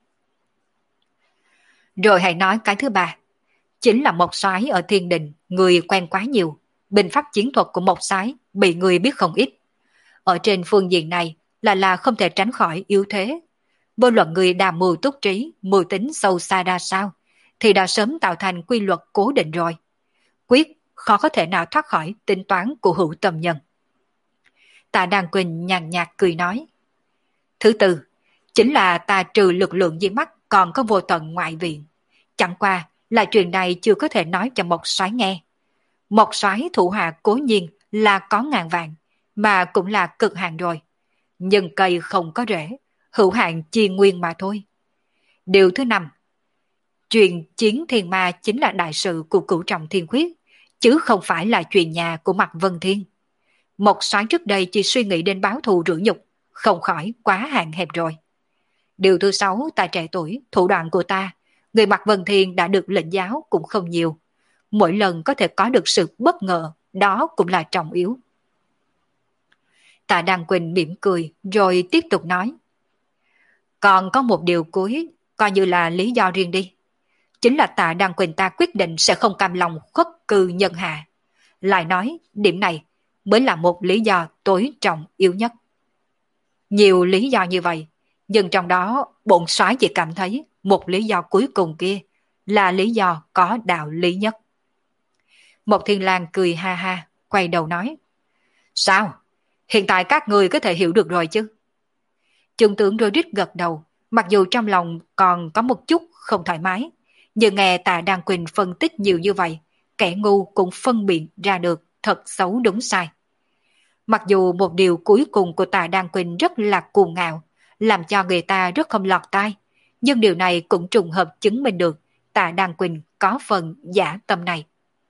Rồi hãy nói cái thứ ba, chính là Mộc Soái ở Thiên Đình, người quen quá nhiều, binh pháp chiến thuật của Mộc Soái bị người biết không ít. Ở trên phương diện này là là không thể tránh khỏi yếu thế. Vô luận người đa mưu túc trí, mưu tính sâu xa ra sao, thì đã sớm tạo thành quy luật cố định rồi. Quyết khó có thể nào thoát khỏi tính toán của hữu tâm nhân. Tạ Đăng Quỳnh nhàn nhạt cười nói. Thứ tư, chính là ta trừ lực lượng di mắt còn có vô tận ngoại viện. Chẳng qua là chuyện này chưa có thể nói cho Mộc Soái nghe. Mộc Soái thủ hạ cố nhiên là có ngàn vạn, mà cũng là cực hạn rồi. Nhưng cây không có rễ, hữu hạn chi nguyên mà thôi. Điều thứ năm, chuyện chiến thiên ma chính là đại sự của cửu trọng thiên khuyết, chứ không phải là chuyện nhà của Mạc Vân Thiên. Mộc Soái trước đây chỉ suy nghĩ đến báo thù rửa nhục, không khỏi quá hạn hẹp rồi. Điều thứ sáu, ta trẻ tuổi, thủ đoạn của ta, người Mạc Vân Thiên đã được lệnh giáo cũng không nhiều. Mỗi lần có thể có được sự bất ngờ, đó cũng là trọng yếu. Tạ Đăng Quỳnh mỉm cười rồi tiếp tục nói. Còn có một điều cuối, coi như là lý do riêng đi. Chính là Tạ Đăng Quỳnh ta quyết định sẽ không cam lòng khuất cư nhân hạ. Lại nói, điểm này mới là một lý do tối trọng yếu nhất. Nhiều lý do như vậy, nhưng trong đó bổn soái chỉ cảm thấy một lý do cuối cùng kia là lý do có đạo lý nhất. Một Thiên Lang cười ha ha, quay đầu nói. Sao? Hiện tại các người có thể hiểu được rồi chứ? Trung tướng Rhodes gật đầu, mặc dù trong lòng còn có một chút không thoải mái, nhưng nghe Tạ Đăng Quỳnh phân tích nhiều như vậy, kẻ ngu cũng phân biệt ra được thật xấu đúng sai. Mặc dù một điều cuối cùng của Tạ Đăng Quỳnh rất là cuồng ngạo, làm cho người ta rất không lọt tai, nhưng điều này cũng trùng hợp chứng minh được Tạ Đăng Quỳnh có phần giả tâm này.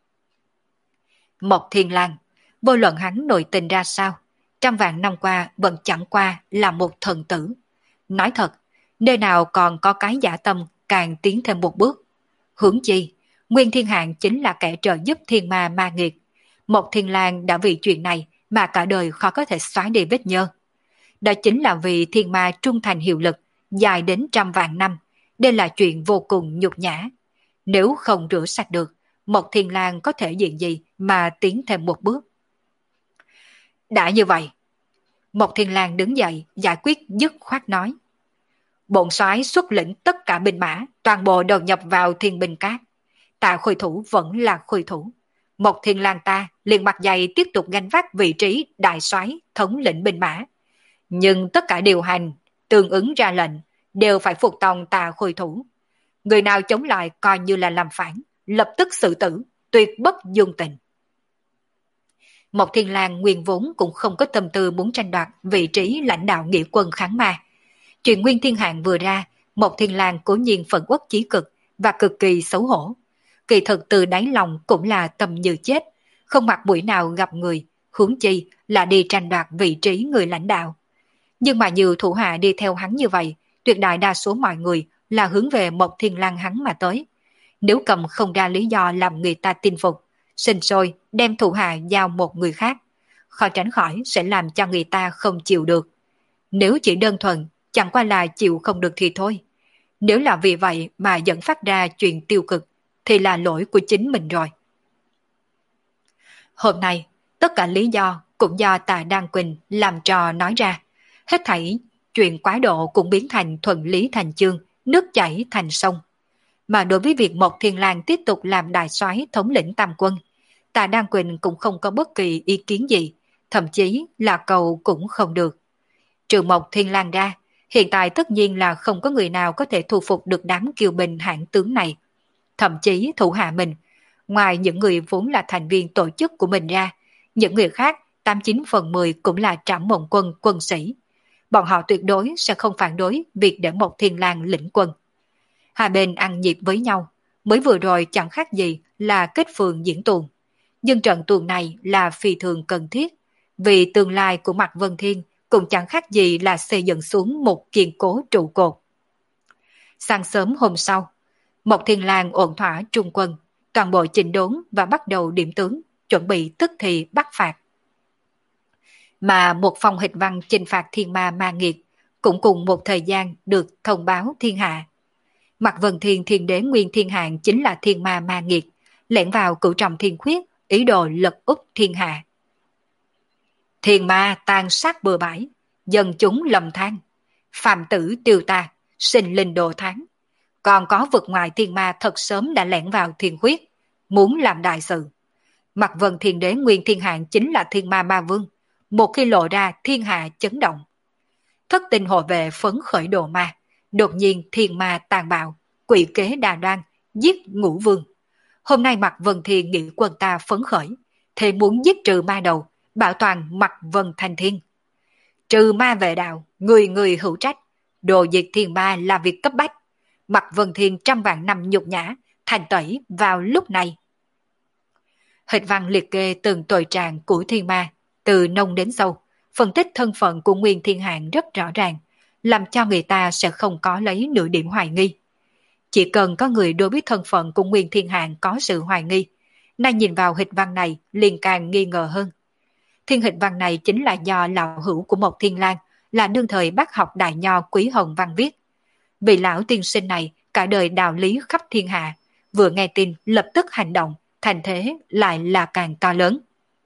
Mộc Thiên Lang, vô luận hắn nội tình ra sao, trăm vạn năm qua vẫn chẳng qua là một thần tử. Nói thật, nơi nào còn có cái giả tâm càng tiến thêm một bước. Hướng chi, Nguyên Thiên Hạng chính là kẻ trợ giúp thiên ma ma nghiệt. Mộc Thiên Lang đã vì chuyện này mà cả đời khó có thể xóa đi vết nhơ. Đó chính là vì thiên ma trung thành hiệu lực, dài đến trăm vạn năm. Đây là chuyện vô cùng nhục nhã. Nếu không rửa sạch được, Mộc Thiên Lang có thể diện gì mà tiến thêm một bước. Đã như vậy, Mộc Thiên Lang đứng dậy giải quyết dứt khoát nói. Bổn soái xuất lĩnh tất cả binh mã, toàn toàn bộ đầu nhập vào thiên binh cát. Tạ Khôi Thủ vẫn là Khôi Thủ. Mộc Thiên Lang ta liền mặt dày tiếp tục gánh vác vị trí đại soái thống lĩnh binh mã. Nhưng tất cả điều hành, tương ứng ra lệnh, đều phải phục tòng Tạ Khôi Thủ. Người nào chống lại coi như là làm phản, lập tức xử tử, tuyệt bất dung tình. Mộc Thiên Lang nguyên vốn cũng không có tâm tư muốn tranh đoạt vị trí lãnh đạo nghĩa quân kháng ma. Chuyện Nguyên Thiên Hạng vừa ra, Mộc Thiên Lang cố nhiên phẫn uất chí cực và cực kỳ xấu hổ. Kỳ thực từ đáy lòng cũng là tâm như chết, không mặt mũi nào gặp người, huống chi là đi tranh đoạt vị trí người lãnh đạo. Nhưng mà nhiều thủ hạ đi theo hắn như vậy, tuyệt đại đa số mọi người là hướng về Mộc Thiên Lang hắn mà tới. Nếu cầm không ra lý do làm người ta tin phục, sinh sôi đem thủ hạ giao một người khác, khó tránh khỏi sẽ làm cho người ta không chịu được. Nếu chỉ đơn thuần, chẳng qua là chịu không được thì thôi. Nếu là vì vậy mà dẫn phát ra chuyện tiêu cực, thì là lỗi của chính mình rồi. Hôm nay, tất cả lý do cũng do Tạ Đan Quỳnh làm trò nói ra. Hết thảy chuyện quá độ cũng biến thành thuận lý thành chương, nước chảy thành sông. Mà đối với việc Mộc Thiên Lang tiếp tục làm đại soái thống lĩnh tam quân, Tạ Đan Quỳnh cũng không có bất kỳ ý kiến gì, thậm chí là cầu cũng không được. Trừ Mộc Thiên Lang ra, hiện tại tất nhiên là không có người nào có thể thu phục được đám kiêu binh hãn tướng này. Thậm chí thủ hạ mình, ngoài những người vốn là thành viên tổ chức của mình ra, những người khác tám mươi chín phần mười cũng là Trảm Mộng Quân quân sĩ. Bọn họ tuyệt đối sẽ không phản đối việc để Mộc Thiên Lang lĩnh quân. Hai bên ăn nhịp với nhau, mới vừa rồi chẳng khác gì là kết phường diễn tuồng. Nhưng trận tuồng này là phi thường cần thiết, vì tương lai của Mạc Vân Thiên cũng chẳng khác gì là xây dựng xuống một kiên cố trụ cột. Sáng sớm hôm sau, Mộc Thiên Lang ổn thỏa trung quân, toàn bộ chỉnh đốn và bắt đầu điểm tướng, chuẩn bị tức thì bắt phạt. Mà một phòng hịch văn chinh phạt thiên ma ma nghiệt cũng cùng một thời gian được thông báo thiên hạ. Mạc Vân Thiên Thiên Đế Nguyên Thiên Hạng chính là thiên ma ma nghiệt, lẻn vào cửu trọng thiên khuyết, ý đồ lật úp thiên hạ. Thiên ma tàn sát bừa bãi, dân chúng lầm than, phàm tử tiêu ta, sinh linh đồ tháng. Còn có vực ngoài thiên ma thật sớm đã lẻn vào thiên khuyết, muốn làm đại sự. Mạc Vân Thiên Đế Nguyên Thiên Hạng chính là thiên ma ma vương, một khi lộ ra thiên hạ chấn động. Thất tinh hộ vệ phấn khởi đồ ma, đột nhiên thiên ma tàn bạo, quỷ kế đà đoan, giết ngũ vương. Hôm nay Mạc Vân Thiên nghĩ quân ta phấn khởi, thế muốn giết trừ ma đầu, bảo toàn Mạc Vân Thành Thiên. Trừ ma vệ đạo, người người hữu trách, đồ diệt thiên ma là việc cấp bách. Mạc Vân Thiên trăm vạn năm nhục nhã, thành tẩy vào lúc này. Hịch văn liệt kê từng tội trạng của thiên ma, từ nông đến sâu, phân tích thân phận của Nguyên Thiên Hạng rất rõ ràng, làm cho người ta sẽ không có lấy nửa điểm hoài nghi. Chỉ cần có người đối với thân phận của Nguyên Thiên Hạng có sự hoài nghi, nay nhìn vào hịch văn này liền càng nghi ngờ hơn. Thiên hịch văn này chính là do lão hữu của Mộc Thiên Lang, là đương thời bác học đại nho Quý Hồng Văn viết. Vị lão tiên sinh này cả đời đạo lý khắp thiên hạ, vừa nghe tin lập tức hành động, thành thế lại là càng to lớn.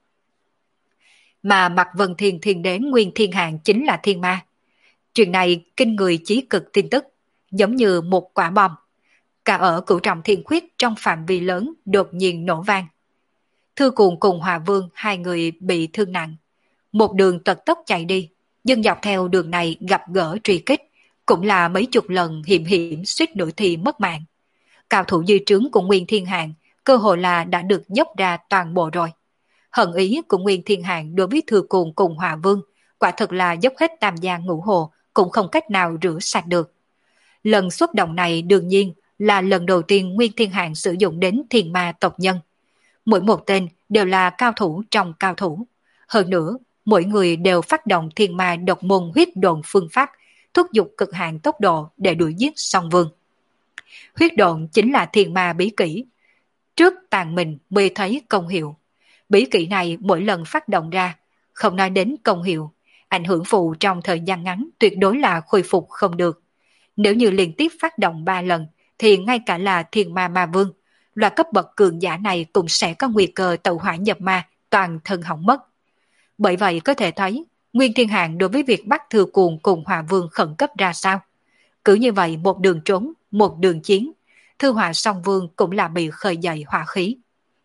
Mà Mạc Vân Thiên Thiên Đế Nguyên Thiên Hạng chính là thiên ma. Chuyện này kinh người chí cực tin tức, giống như một quả bom. Cả ở cửu trọng thiên khuyết trong phạm vi lớn đột nhiên nổ vang. Thư Cuồng cùng Hòa Vương hai người bị thương nặng. Một đường tật tốc chạy đi, nhưng dọc theo đường này gặp gỡ truy kích, cũng là mấy chục lần hiểm hiểm suýt nữa thì mất mạng. Cao thủ dư trướng của Nguyên Thiên Hạng cơ hội là đã được dốc ra toàn bộ rồi. Hận ý của Nguyên Thiên Hạng đối với Thư Cuồng cùng Hòa Vương quả thực là dốc hết tam gia ngũ hồ, cũng không cách nào rửa sạch được. Lần xuất động này đương nhiên là lần đầu tiên Nguyên Thiên Hạng sử dụng đến thiên ma tộc nhân. Mỗi một tên đều là cao thủ trong cao thủ. Hơn nữa, mỗi người đều phát động thiên ma độc môn huyết độn phương pháp, thúc giục cực hạn tốc độ để đuổi giết song vương. Huyết độn chính là thiên ma bí kỹ. Trước tàn mình mới thấy công hiệu. Bí kỹ này mỗi lần phát động ra, không nói đến công hiệu, ảnh hưởng phụ trong thời gian ngắn tuyệt đối là khôi phục không được. Nếu như liên tiếp phát động ba lần, thì ngay cả là thiên ma ma vương, loại cấp bậc cường giả này cũng sẽ có nguy cơ tẩu hỏa nhập ma, toàn thân hỏng mất. Bởi vậy có thể thấy, Nguyên Thiên Hạng đối với việc bắt Thư Cuồng cùng Hòa Vương khẩn cấp ra sao. Cứ như vậy một đường trốn, một đường chiến, Thư Họa Song Vương cũng là bị khơi dậy hỏa khí.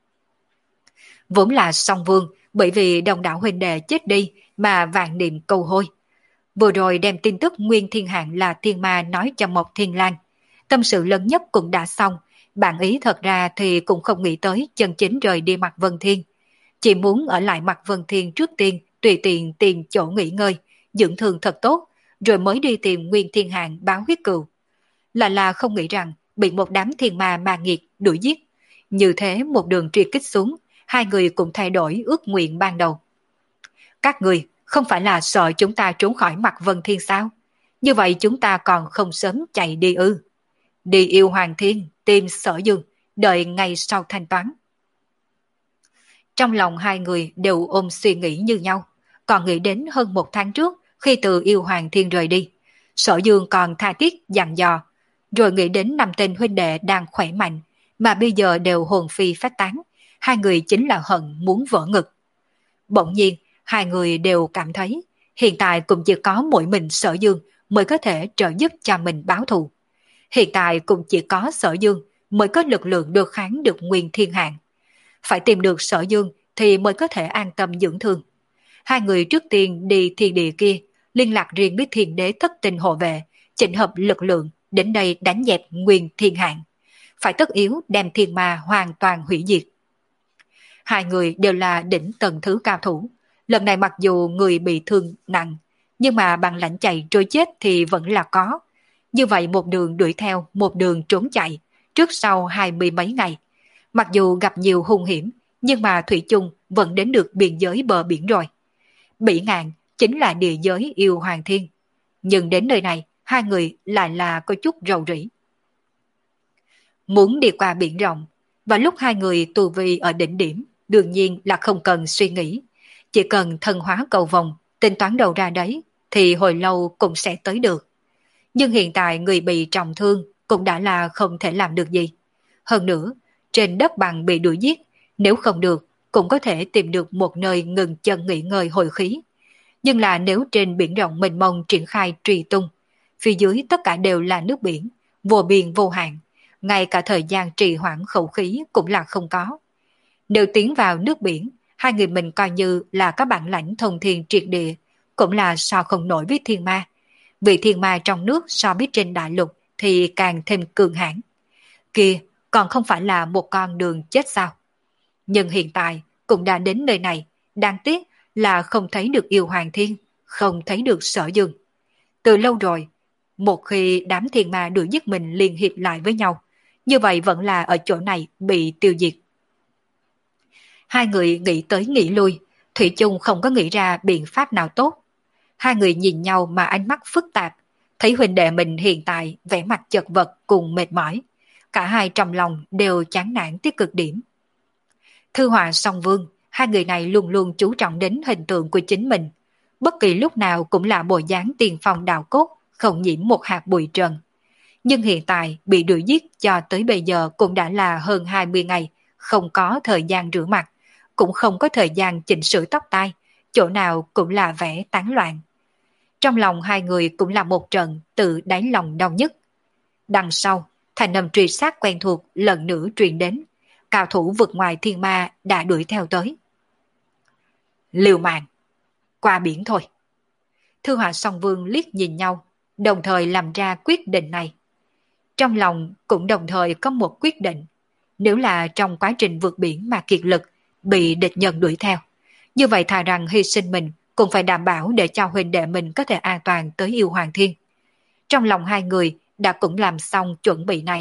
Vốn là Song Vương, bởi vì đồng đạo huynh đệ chết đi mà vạn niệm cầu hôi. Vừa rồi đem tin tức Nguyên Thiên Hạng là thiên ma nói cho Mộc Thiên Lan. Tâm sự lớn nhất cũng đã xong, bản ý thật ra thì cũng không nghĩ tới chân chính rời đi Mạc Vân Thiên. Chỉ muốn ở lại Mạc Vân Thiên trước tiên, tùy tiện tìm chỗ nghỉ ngơi, dưỡng thương thật tốt, rồi mới đi tìm Nguyên Thiên Hạng báo huyết cừu. Là là không nghĩ rằng bị một đám thiên ma ma nghiệt đuổi giết. Như thế một đường truy kích xuống, hai người cũng thay đổi ước nguyện ban đầu. Các người không phải là sợ chúng ta trốn khỏi Mạc Vân Thiên sao? Như vậy chúng ta còn không sớm chạy đi ư? Đi yêu Hoàng Thiên, tìm Sở Dương, đợi ngày sau thanh toán. Trong lòng hai người đều ôm suy nghĩ như nhau, còn nghĩ đến hơn một tháng trước khi từ yêu Hoàng Thiên rời đi. Sở Dương còn tha thiết dặn dò, rồi nghĩ đến năm tên huynh đệ đang khỏe mạnh, mà bây giờ đều hồn phi phách tán, hai người chính là hận muốn vỡ ngực. Bỗng nhiên, hai người đều cảm thấy hiện tại cũng chỉ có mỗi mình Sở Dương mới có thể trợ giúp cho mình báo thù. Hiện tại cũng chỉ có Sở Dương mới có lực lượng được kháng được Nguyên Thiên Hạng. Phải tìm được Sở Dương thì mới có thể an tâm dưỡng thương. Hai người trước tiên đi thiên địa kia, liên lạc riêng với thiên đế thất tinh hộ vệ, chỉnh hợp lực lượng đến đây đánh dẹp Nguyên Thiên Hạng. Phải tất yếu đem thiên ma hoàn toàn hủy diệt. Hai người đều là đỉnh tầng thứ cao thủ. Lần này mặc dù người bị thương nặng, nhưng mà bằng lãnh chạy trôi chết thì vẫn là có. Như vậy một đường đuổi theo, một đường trốn chạy, trước sau hai mươi mấy ngày. Mặc dù gặp nhiều hung hiểm, nhưng mà Thủy chung vẫn đến được biên giới bờ biển rồi. Bỉ ngạn chính là địa giới yêu Hoàng Thiên. Nhưng đến nơi này, hai người lại là có chút rầu rĩ. Muốn đi qua biển rộng, và lúc hai người tù vi ở đỉnh điểm, đương nhiên là không cần suy nghĩ. Chỉ cần thân hóa cầu vòng, tính toán đầu ra đấy, thì hồi lâu cũng sẽ tới được. Nhưng hiện tại người bị trọng thương cũng đã là không thể làm được gì. Hơn nữa, trên đất bằng bị đuổi giết, nếu không được, cũng có thể tìm được một nơi ngừng chân nghỉ ngơi hồi khí. Nhưng là nếu trên biển rộng mênh mông triển khai truy tung, phía dưới tất cả đều là nước biển, vô biên vô hạn, ngay cả thời gian trì hoãn khẩu khí cũng là không có. Nếu tiến vào nước biển, hai người mình coi như là các bản lãnh thông thiên triệt địa, cũng là so không nổi với thiên ma. Vì thiên ma trong nước so với trên đại lục thì càng thêm cường hãn. Kia còn không phải là một con đường chết sao? Nhưng hiện tại cũng đã đến nơi này, đáng tiếc là không thấy được yêu Hoàng Thiên, không thấy được Sở Dương. Từ lâu rồi, một khi đám thiên ma đuổi giết mình liên hiệp lại với nhau, như vậy vẫn là ở chỗ này bị tiêu diệt. Hai người nghĩ tới nghĩ lui, Thủy chung không có nghĩ ra biện pháp nào tốt. Hai người nhìn nhau mà ánh mắt phức tạp, thấy huynh đệ mình hiện tại vẻ mặt chật vật cùng mệt mỏi. Cả hai trong lòng đều chán nản tới cực điểm. Thư Họa Song Vương, hai người này luôn luôn chú trọng đến hình tượng của chính mình. Bất kỳ lúc nào cũng là bộ dáng tiền phong đạo cốt, không nhiễm một hạt bụi trần. Nhưng hiện tại bị đuổi giết cho tới bây giờ cũng đã là hơn hai mươi ngày, không có thời gian rửa mặt, cũng không có thời gian chỉnh sửa tóc tai, chỗ nào cũng là vẻ tán loạn. Trong lòng hai người cũng là một trận tự đáy lòng đau nhất. Đằng sau, thành âm truy sát quen thuộc lần nữa truyền đến, cao thủ vượt ngoài thiên ma đã đuổi theo tới. Liều mạng, qua biển thôi. Thư Họa Song Vương liếc nhìn nhau, đồng thời làm ra quyết định này. Trong lòng cũng đồng thời có một quyết định, nếu là trong quá trình vượt biển mà kiệt lực, bị địch nhân đuổi theo, như vậy thà rằng hy sinh mình cũng phải đảm bảo để cho huynh đệ mình có thể an toàn tới yêu Hoàng Thiên. Trong lòng hai người đã cũng làm xong chuẩn bị này.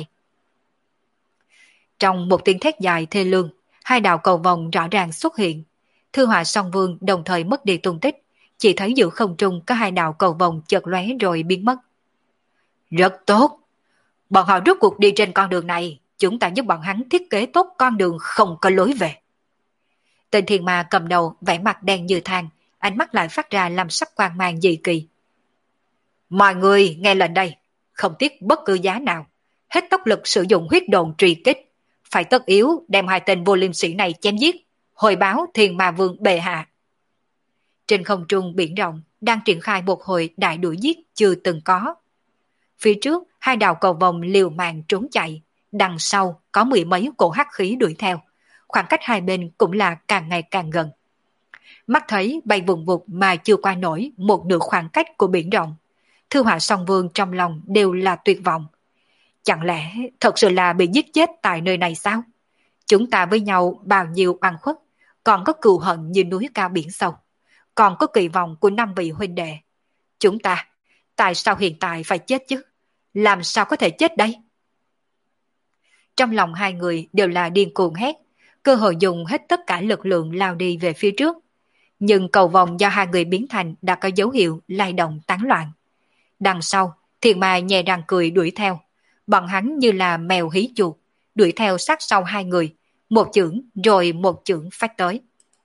Trong một tiếng thét dài thê lương, hai đạo cầu vồng rõ ràng xuất hiện. Thư Họa Song Vương đồng thời mất đi tung tích, chỉ thấy giữa không trung có hai đạo cầu vồng chợt lóe rồi biến mất. Rất tốt! Bọn họ rốt cuộc đi trên con đường này, chúng ta giúp bọn hắn thiết kế tốt con đường không có lối về. Tên thiên ma cầm đầu vẻ mặt đen như than, ánh mắt lại phát ra làm sắc quang mang dị kỳ. Mọi người nghe lệnh đây, không tiếc bất cứ giá nào, hết tốc lực sử dụng huyết đồn truy kích, phải tất yếu đem hai tên vô liêm sĩ này chém giết, hồi báo thiên ma vương bệ hạ. Trên không trung biển rộng đang triển khai một hồi đại đuổi giết chưa từng có. Phía trước, hai đạo cầu vồng liều mạng trốn chạy, đằng sau có mười mấy cổ hắc khí đuổi theo. Khoảng cách hai bên cũng là càng ngày càng gần. Mắt thấy bay vùng vụt mà chưa qua nổi một nửa khoảng cách của biển rộng. Thư Họa Song Vương trong lòng đều là tuyệt vọng. Chẳng lẽ thật sự là bị giết chết tại nơi này sao? Chúng ta với nhau bao nhiêu oan khuất, còn có cừu hận như núi cao biển sâu, còn có kỳ vọng của năm vị huynh đệ. Chúng ta, tại sao hiện tại phải chết chứ? Làm sao có thể chết đây? Trong lòng hai người đều là điên cuồng hét, cơ hội dùng hết tất cả lực lượng lao đi về phía trước. Nhưng cầu vòng do hai người biến thành đã có dấu hiệu lay động tán loạn. Đằng sau, Thiền Ma nhè răng cười đuổi theo. Bọn hắn như là mèo hí chuột, đuổi theo sát sau hai người, một chưởng rồi một chưởng phách tới.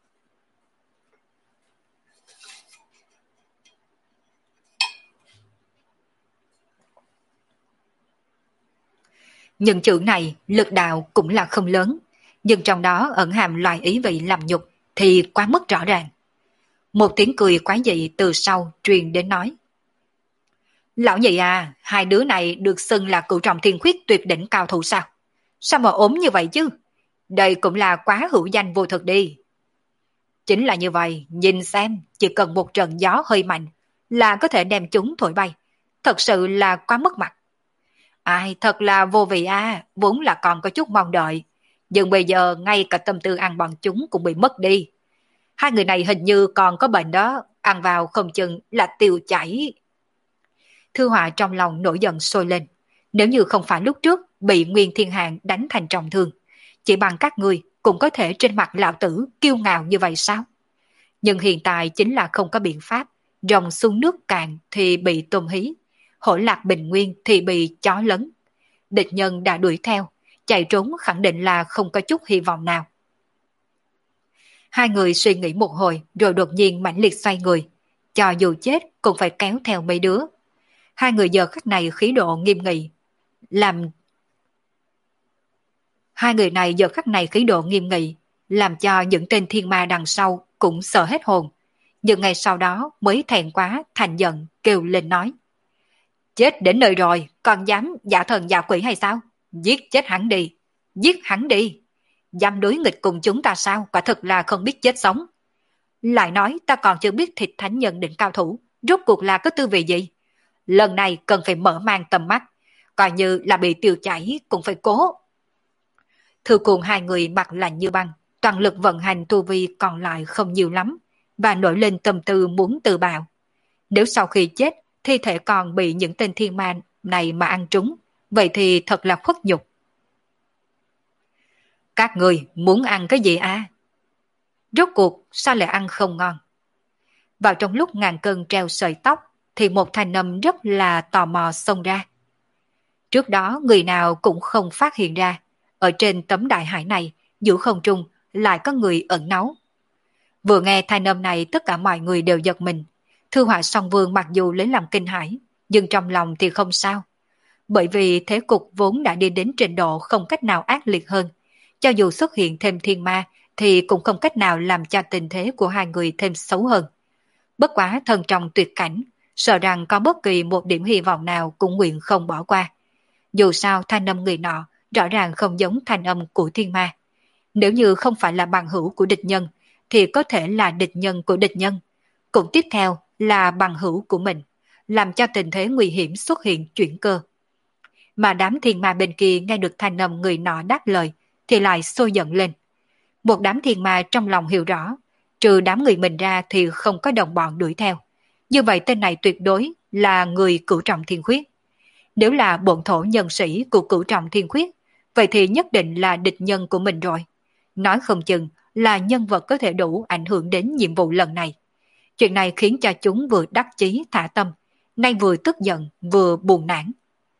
Những chưởng này lực đạo cũng là không lớn, nhưng trong đó ẩn hàm loại ý vị làm nhục thì quá mức rõ ràng. Một tiếng cười quái dị từ sau truyền đến nói: Lão nhị à, hai đứa này được xưng là cửu trọng thiên khuyết tuyệt đỉnh cao thủ sao? Sao mà ốm như vậy chứ? Đây cũng là quá hữu danh vô thực đi. Chính là như vậy, nhìn xem, chỉ cần một trận gió hơi mạnh là có thể đem chúng thổi bay. Thật sự là quá mất mặt. Ai, thật là vô vị à, vốn là còn có chút mong đợi. Nhưng bây giờ ngay cả tâm tư ăn bọn chúng cũng bị mất đi. Hai người này hình như còn có bệnh đó, ăn vào không chừng là tiêu chảy. Thư Họa trong lòng nổi giận sôi lên. Nếu như không phải lúc trước bị Nguyên Thiên Hạng đánh thành trọng thương, chỉ bằng các ngươi cũng có thể trên mặt lão tử kiêu ngạo như vậy sao? Nhưng hiện tại chính là không có biện pháp, rồng xuống nước cạn thì bị tôm hí, hổ lạc bình nguyên thì bị chó lấn. Địch nhân đã đuổi theo, chạy trốn khẳng định là không có chút hy vọng nào. Hai người suy nghĩ một hồi rồi đột nhiên mãnh liệt xoay người, cho dù chết cũng phải kéo theo mấy đứa. Hai người giờ khắc này khí độ nghiêm nghị, làm Hai người này giờ khắc này khí độ nghiêm nghị, làm cho những tên thiên ma đằng sau cũng sợ hết hồn. Nhưng ngay sau đó mới thẹn quá thành giận kêu lên nói: Chết đến nơi rồi, còn dám giả thần giả quỷ hay sao? Giết chết hắn đi, giết hắn đi. Dám đối nghịch cùng chúng ta sao? Quả thực là không biết chết sống. Lại nói ta còn chưa biết thịt thánh nhân đỉnh cao thủ, rốt cuộc là có tư vị gì? Lần này cần phải mở mang tầm mắt, coi như là bị tiêu chảy cũng phải cố. Thư cùng hai người mặt lạnh như băng, toàn lực vận hành tu vi còn lại không nhiều lắm, và nổi lên tâm tư muốn tự bạo. Nếu sau khi chết, thi thể còn bị những tên thiên ma này mà ăn trúng, vậy thì thật là khuất nhục. Các người muốn ăn cái gì à? Rốt cuộc sao lại ăn không ngon? Vào trong lúc ngàn cân treo sợi tóc, thì một thanh âm rất là tò mò xông ra. Trước đó người nào cũng không phát hiện ra, ở trên tấm đại hải này, giữa không trung lại có người ẩn náu. Vừa nghe thanh âm này tất cả mọi người đều giật mình. Thư Họa Song Vương mặc dù lấy làm kinh hãi, nhưng trong lòng thì không sao. Bởi vì thế cục vốn đã đi đến trình độ không cách nào ác liệt hơn. Cho dù xuất hiện thêm thiên ma thì cũng không cách nào làm cho tình thế của hai người thêm xấu hơn. Bất quá thân trong tuyệt cảnh, sợ rằng có bất kỳ một điểm hy vọng nào cũng nguyện không bỏ qua. Dù sao thanh âm người nọ rõ ràng không giống thanh âm của thiên ma. Nếu như không phải là bằng hữu của địch nhân, thì có thể là địch nhân của địch nhân. Cũng tiếp theo là bằng hữu của mình, làm cho tình thế nguy hiểm xuất hiện chuyển cơ. Mà đám thiên ma bên kia nghe được thanh âm người nọ đáp lời, thì lại sôi giận lên. Một đám thiên ma trong lòng hiểu rõ, trừ đám người mình ra thì không có đồng bọn đuổi theo. Như vậy tên này tuyệt đối là người cửu trọng thiên khuyết. Nếu là bổn thổ nhân sĩ của cửu trọng thiên khuyết, vậy thì nhất định là địch nhân của mình rồi. Nói không chừng là nhân vật có thể đủ ảnh hưởng đến nhiệm vụ lần này. Chuyện này khiến cho chúng vừa đắc chí thả tâm, nay vừa tức giận vừa buồn nản.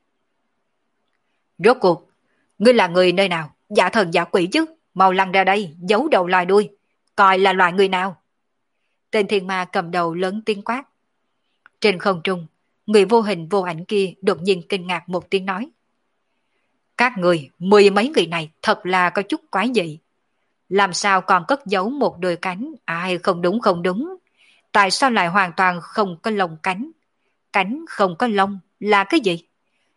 Rốt cuộc, ngươi là người nơi nào? Giả thần giả quỷ chứ? Mau lăn ra đây, giấu đầu loài đuôi. Coi là loại người nào? Tên thiên ma cầm đầu lớn tiếng quát. Trên không trung, người vô hình vô ảnh kia đột nhiên kinh ngạc một tiếng nói. Các người, mười mấy người này thật là có chút quái dị. Làm sao còn cất giấu một đôi cánh? Ai không đúng không đúng. Tại sao lại hoàn toàn không có lông cánh? Cánh không có lông là cái gì?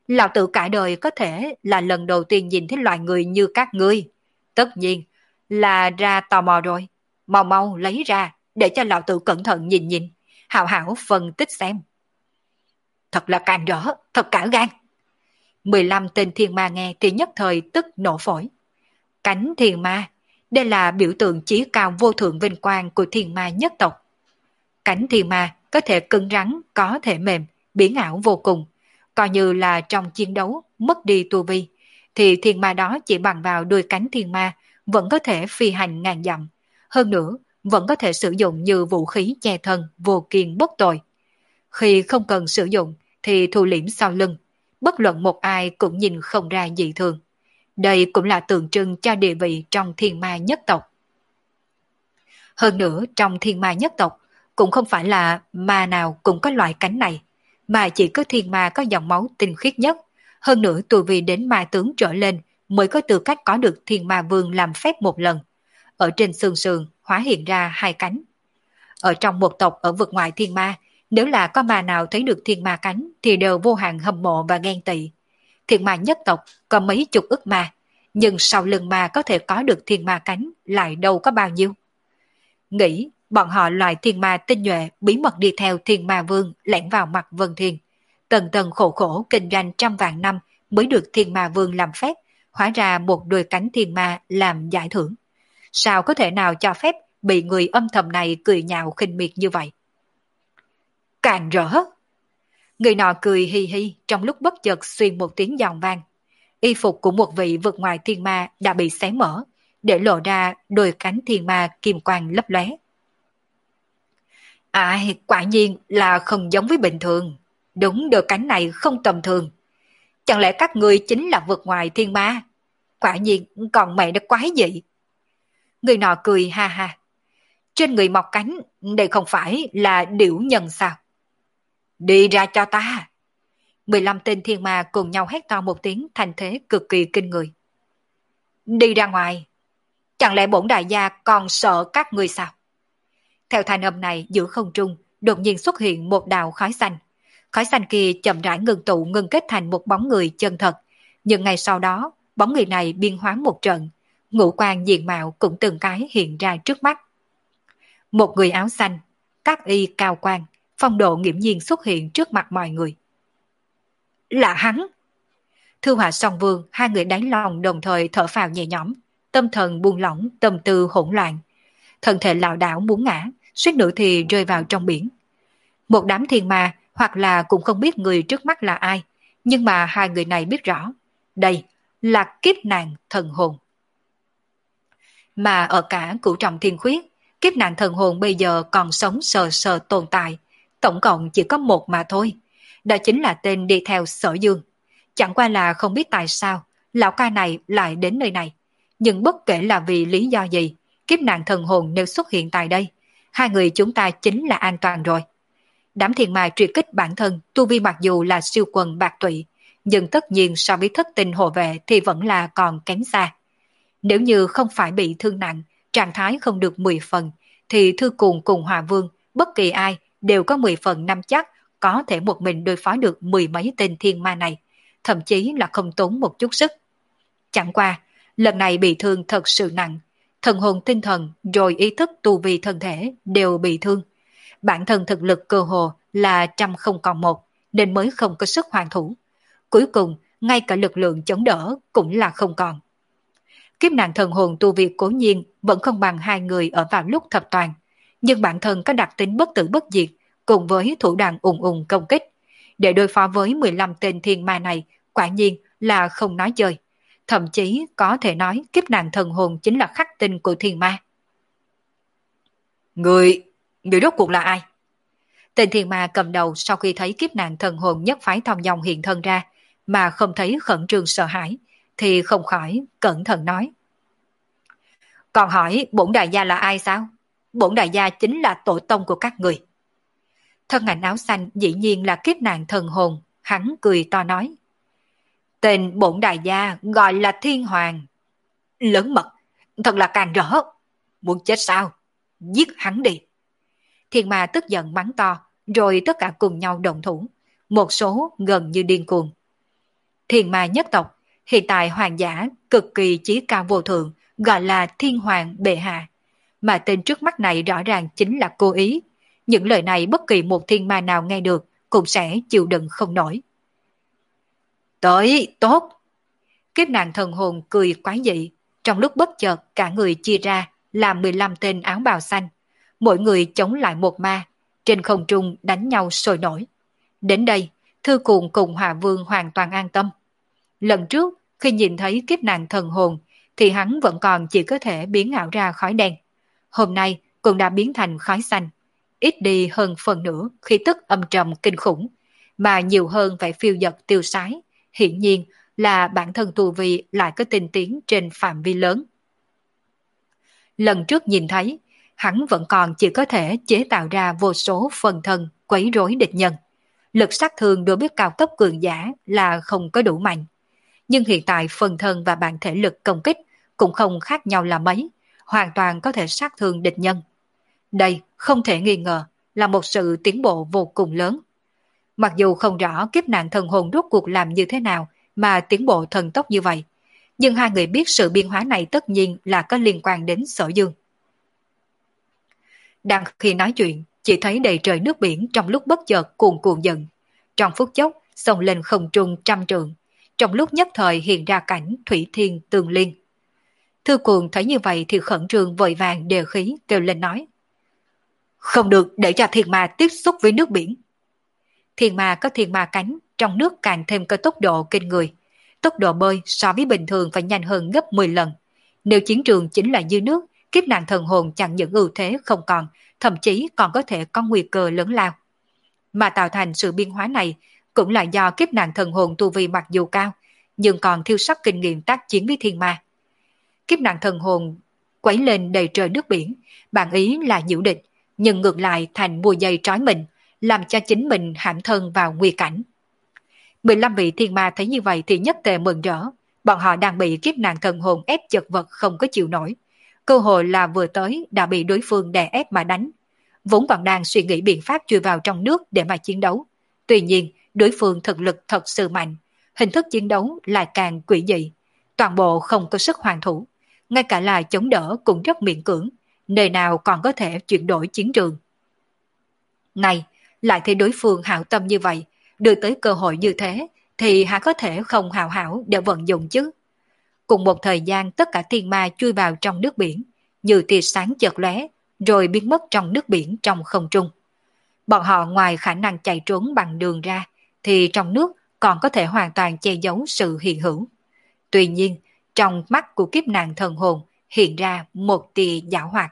Lão tử cả đời có thể là lần đầu tiên nhìn thấy loài người như các ngươi. Tất nhiên là ra tò mò rồi. Mau mau lấy ra để cho lão tử cẩn thận nhìn nhìn, hảo hảo phân tích xem. Thật là càn rỡ, thật cả gan. mười lăm tên thiên ma nghe thì nhất thời tức nổ phổi. Cánh thiên ma, đây là biểu tượng chí cao vô thượng vinh quang của thiên ma nhất tộc. Cánh thiên ma có thể cứng rắn, có thể mềm, biến ảo vô cùng. Coi như là trong chiến đấu mất đi tu vi, thì thiên ma đó chỉ bằng vào đuôi cánh thiên ma vẫn có thể phi hành ngàn dặm. Hơn nữa, vẫn có thể sử dụng như vũ khí che thân vô kiên bất tội. Khi không cần sử dụng thì thu liễm sau lưng, bất luận một ai cũng nhìn không ra dị thường. Đây cũng là tượng trưng cho địa vị trong thiên ma nhất tộc. Hơn nữa trong thiên ma nhất tộc cũng không phải là ma nào cũng có loại cánh này, mà chỉ có thiên ma có dòng máu tinh khiết nhất. Hơn nữa tu vi đến ma tướng trở lên mới có tư cách có được thiên ma vương làm phép một lần. Ở trên xương sườn hóa hiện ra hai cánh. Ở trong một tộc ở vực ngoại thiên ma, nếu là có ma nào thấy được thiên ma cánh thì đều vô hạn hâm mộ và ghen tị. Thiên ma nhất tộc có mấy chục ức ma, nhưng sau lưng ma có thể có được thiên ma cánh lại đâu có bao nhiêu. Nghĩ bọn họ loại thiên ma tinh nhuệ bí mật đi theo thiên ma vương lẻn vào mặt Vân Thiên. Tần tần khổ khổ kinh doanh trăm vạn năm mới được thiên ma vương làm phép, hóa ra một đôi cánh thiên ma làm giải thưởng. Sao có thể nào cho phép bị người âm thầm này cười nhạo khinh miệt như vậy? Càng rỡ! Người nọ cười hi hi trong lúc bất chợt xuyên một tiếng giòn vang. Y phục của một vị vượt ngoài thiên ma đã bị xé mở, để lộ ra đôi cánh thiên ma kim quang lấp lóe. À, quả nhiên là không giống với bình thường. Đúng, đôi cánh này không tầm thường. Chẳng lẽ các người chính là vượt ngoài thiên ma? Quả nhiên còn mẹ nó quái dị. Người nọ cười ha ha. Trên người mọc cánh, đây không phải là điểu nhân sao? Đi ra cho ta! mười lăm tên thiên ma cùng nhau hét to một tiếng thành thế cực kỳ kinh người. Đi ra ngoài! Chẳng lẽ bổn đại gia còn sợ các ngươi sao? Theo thanh âm này giữa không trung, đột nhiên xuất hiện một đạo khói xanh. Khói xanh kia chậm rãi ngưng tụ ngưng kết thành một bóng người chân thật. Nhưng ngay sau đó, bóng người này biên hóa một trận, ngũ quan diện mạo cũng từng cái hiện ra trước mắt. Một người áo xanh, các y cao quan, phong độ nghiễm nhiên xuất hiện trước mặt mọi người. Là hắn! Thư Họa Song Vương, hai người đáy lòng đồng thời thở phào nhẹ nhõm, tâm thần buông lỏng, tâm tư hỗn loạn. Thân thể lảo đảo muốn ngã, suýt nữa thì rơi vào trong biển. Một đám thiên ma hoặc là cũng không biết người trước mắt là ai, nhưng mà hai người này biết rõ, đây là kiếp nạn thần hồn. Mà ở cả cửu trọng thiên khuyết, kiếp nạn thần hồn bây giờ còn sống sờ sờ tồn tại, tổng cộng chỉ có một mà thôi. Đó chính là tên đi theo Sở Dương. Chẳng qua là không biết tại sao lão ca này lại đến nơi này. Nhưng bất kể là vì lý do gì, kiếp nạn thần hồn nếu xuất hiện tại đây, hai người chúng ta chính là an toàn rồi. Đám thiên ma truy kích bản thân, tu vi mặc dù là siêu quần bạc tụy, nhưng tất nhiên so với thất tình hộ vệ thì vẫn là còn kém xa. Nếu như không phải bị thương nặng, trạng thái không được mười phần, thì Thư Cuồng cùng Hòa Vương, bất kỳ ai đều có mười phần năm chắc có thể một mình đối phó được mười mấy tên thiên ma này, thậm chí là không tốn một chút sức. Chẳng qua, lần này bị thương thật sự nặng, thần hồn tinh thần rồi ý thức tu vi thân thể đều bị thương. Bản thân thực lực cơ hồ là trăm không còn một, nên mới không có sức hoàn thủ. Cuối cùng, ngay cả lực lượng chống đỡ cũng là không còn. Kiếp nạn thần hồn tu vi cố nhiên vẫn không bằng hai người ở vào lúc thập toàn, nhưng bản thân có đặc tính bất tử bất diệt, cùng với thủ đoạn ùng ùng công kích. Để đối phó với mười lăm tên thiên ma này, quả nhiên là không nói chơi. Thậm chí có thể nói kiếp nạn thần hồn chính là khắc tinh của thiên ma. Người, người rốt cuộc là ai? Tên thiên ma cầm đầu sau khi thấy kiếp nạn thần hồn nhất phái thong dong hiện thân ra, mà không thấy khẩn trương sợ hãi, thì không khỏi cẩn thận nói. Còn hỏi bổn đại gia là ai sao? Bổn đại gia chính là tổ tông của các người. Thân ảnh áo xanh dĩ nhiên là kiếp nạn thần hồn, hắn cười to nói. Tên bổn đại gia gọi là Thiên Hoàng. Lớn mật, thật là càng rỡ. Muốn chết sao? Giết hắn đi. Thiên ma tức giận mắng to, rồi tất cả cùng nhau động thủ. Một số gần như điên cuồng. Thiên ma nhất tộc, hiện tại hoàng giả cực kỳ chí cao vô thượng, gọi là thiên hoàng bệ hạ. Mà tên trước mắt này rõ ràng chính là cố ý. Những lời này bất kỳ một thiên ma nào nghe được cũng sẽ chịu đựng không nổi. Tới, tốt! Kiếp nạn thần hồn cười quái dị, trong lúc bất chợt cả người chia ra làm mười lăm tên áo bào xanh. Mỗi người chống lại một ma, trên không trung đánh nhau sôi nổi. Đến đây, Thư Cuồng cùng Hòa Vương hoàn toàn an tâm. Lần trước, khi nhìn thấy kiếp nạn thần hồn, thì hắn vẫn còn chỉ có thể biến ảo ra khói đen. Hôm nay cũng đã biến thành khói xanh, ít đi hơn phần nửa khí tức âm trầm kinh khủng, mà nhiều hơn phải phiêu dật tiêu sái. Hiển nhiên là bản thân tu vi lại có tinh tiến trên phạm vi lớn. Lần trước nhìn thấy, hắn vẫn còn chỉ có thể chế tạo ra vô số phần thân quấy rối địch nhân. Lực sát thương đối với cao cấp cường giả là không có đủ mạnh. Nhưng hiện tại phần thân và bản thể lực công kích cũng không khác nhau là mấy, hoàn toàn có thể sát thương địch nhân. Đây không thể nghi ngờ là một sự tiến bộ vô cùng lớn. Mặc dù không rõ kiếp nạn thần hồn rốt cuộc làm như thế nào mà tiến bộ thần tốc như vậy, nhưng hai người biết sự biến hóa này tất nhiên là có liên quan đến Sở Dương. Đang khi nói chuyện, chỉ thấy đầy trời nước biển trong lúc bất chợt cuồn cuộn dần. Trong phút chốc, xông lên không trung trăm trượng, trong lúc nhất thời hiện ra cảnh thủy thiên tường liên. Thư Cuồng thấy như vậy thì khẩn trương vội vàng đề khí kêu lên nói: không được để cho thiên ma tiếp xúc với nước biển. Thiên ma có thiên ma cánh, trong nước càng thêm có tốc độ kinh người. Tốc độ bơi so với bình thường phải nhanh hơn gấp mười lần. Nếu chiến trường chính là dưới nước, kiếp nạn thần hồn chẳng những ưu thế không còn, thậm chí còn có thể có nguy cơ lớn lao. Mà tạo thành sự biến hóa này cũng là do kiếp nạn thần hồn tu vi mặc dù cao, nhưng còn thiếu sót kinh nghiệm tác chiến với thiên ma. Kiếp nạn thần hồn quấy lên đầy trời nước biển, bản ý là nhiễu địch, nhưng ngược lại thành bùa dây trói mình, làm cho chính mình hãm thân vào nguy cảnh. mười lăm vị thiên ma thấy như vậy thì nhất tề mừng rỡ, bọn họ đang bị kiếp nạn thần hồn ép chật vật không có chịu nổi. Cơ hội là vừa tới đã bị đối phương đè ép mà đánh. Vốn còn đang suy nghĩ biện pháp chui vào trong nước để mà chiến đấu. Tuy nhiên, đối phương thực lực thật sự mạnh, hình thức chiến đấu lại càng quỷ dị. Toàn bộ không có sức hoàn thủ, ngay cả là chống đỡ cũng rất miễn cưỡng, nơi nào còn có thể chuyển đổi chiến trường. Này, lại thấy đối phương hảo tâm như vậy, đưa tới cơ hội như thế, thì hắn có thể không hào hảo để vận dụng chứ. Cùng một thời gian tất cả thiên ma chui vào trong nước biển, như tia sáng chợt lóe, rồi biến mất trong nước biển trong không trung. Bọn họ ngoài khả năng chạy trốn bằng đường ra, thì trong nước còn có thể hoàn toàn che giấu sự hiện hữu. Tuy nhiên, trong mắt của kiếp nạn thần hồn hiện ra một tia giảo hoạt.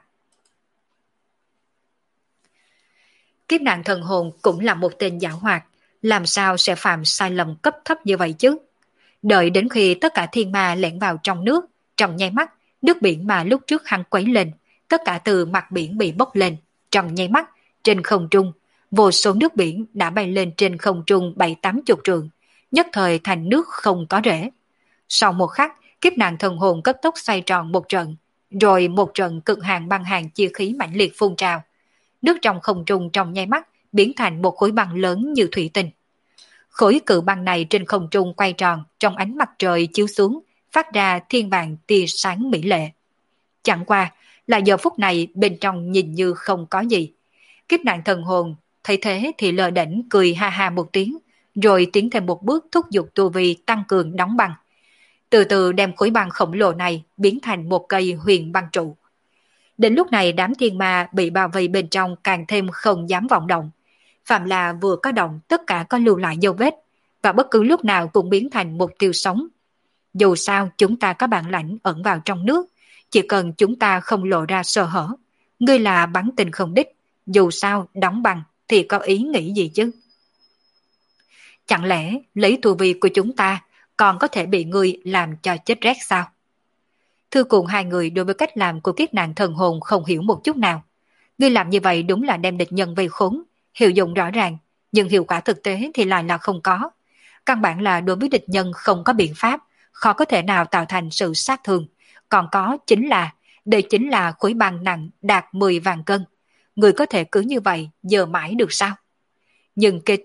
Kiếp nạn thần hồn cũng là một tên giảo hoạt, làm sao sẽ phạm sai lầm cấp thấp như vậy chứ? Đợi đến khi tất cả thiên ma lẻn vào trong nước, trong nháy mắt, nước biển mà lúc trước hắn quấy lên, tất cả từ mặt biển bị bốc lên, trong nháy mắt, trên không trung, vô số nước biển đã bay lên trên không trung bảy tám chục trượng, nhất thời thành nước không có rễ. Sau một khắc, kiếp nạn thần hồn cấp tốc xoay tròn một trận, rồi một trận cực hạn băng hàn chia khí mãnh liệt phun trào. Nước trong không trung trong nháy mắt biến thành một khối băng lớn như thủy tinh. Khối cự băng này trên không trung quay tròn trong ánh mặt trời chiếu xuống, phát ra thiên vàng tia sáng mỹ lệ. Chẳng qua là giờ phút này bên trong nhìn như không có gì. Kiếp nạn thần hồn thấy thế thì lờ đễnh cười ha ha một tiếng, rồi tiến thêm một bước thúc giục tu vi tăng cường đóng băng. Từ từ đem khối băng khổng lồ này biến thành một cây huyền băng trụ. Đến lúc này đám thiên ma bị bao vây bên trong càng thêm không dám vọng động. Phạm là vừa có động tất cả có lưu lại dấu vết, và bất cứ lúc nào cũng biến thành mục tiêu sống. Dù sao chúng ta có bản lãnh ẩn vào trong nước, chỉ cần chúng ta không lộ ra sơ hở. Ngươi là bắn tình không đích, dù sao đóng băng thì có ý nghĩ gì chứ? Chẳng lẽ lấy tu vi của chúng ta còn có thể bị ngươi làm cho chết rét sao? Thư Cuồng hai người đối với cách làm của kiếp nạn thần hồn không hiểu một chút nào. Ngươi làm như vậy đúng là đem địch nhân vây khốn, hiệu dụng rõ ràng, nhưng hiệu quả thực tế thì lại là không có. Căn bản là đối với địch nhân không có biện pháp, khó có thể nào tạo thành sự sát thương. Còn có chính là, đây chính là khối băng nặng đạt mười vạn cân. Người có thể cứ như vậy giờ mãi được sao? Nhưng kế tiếp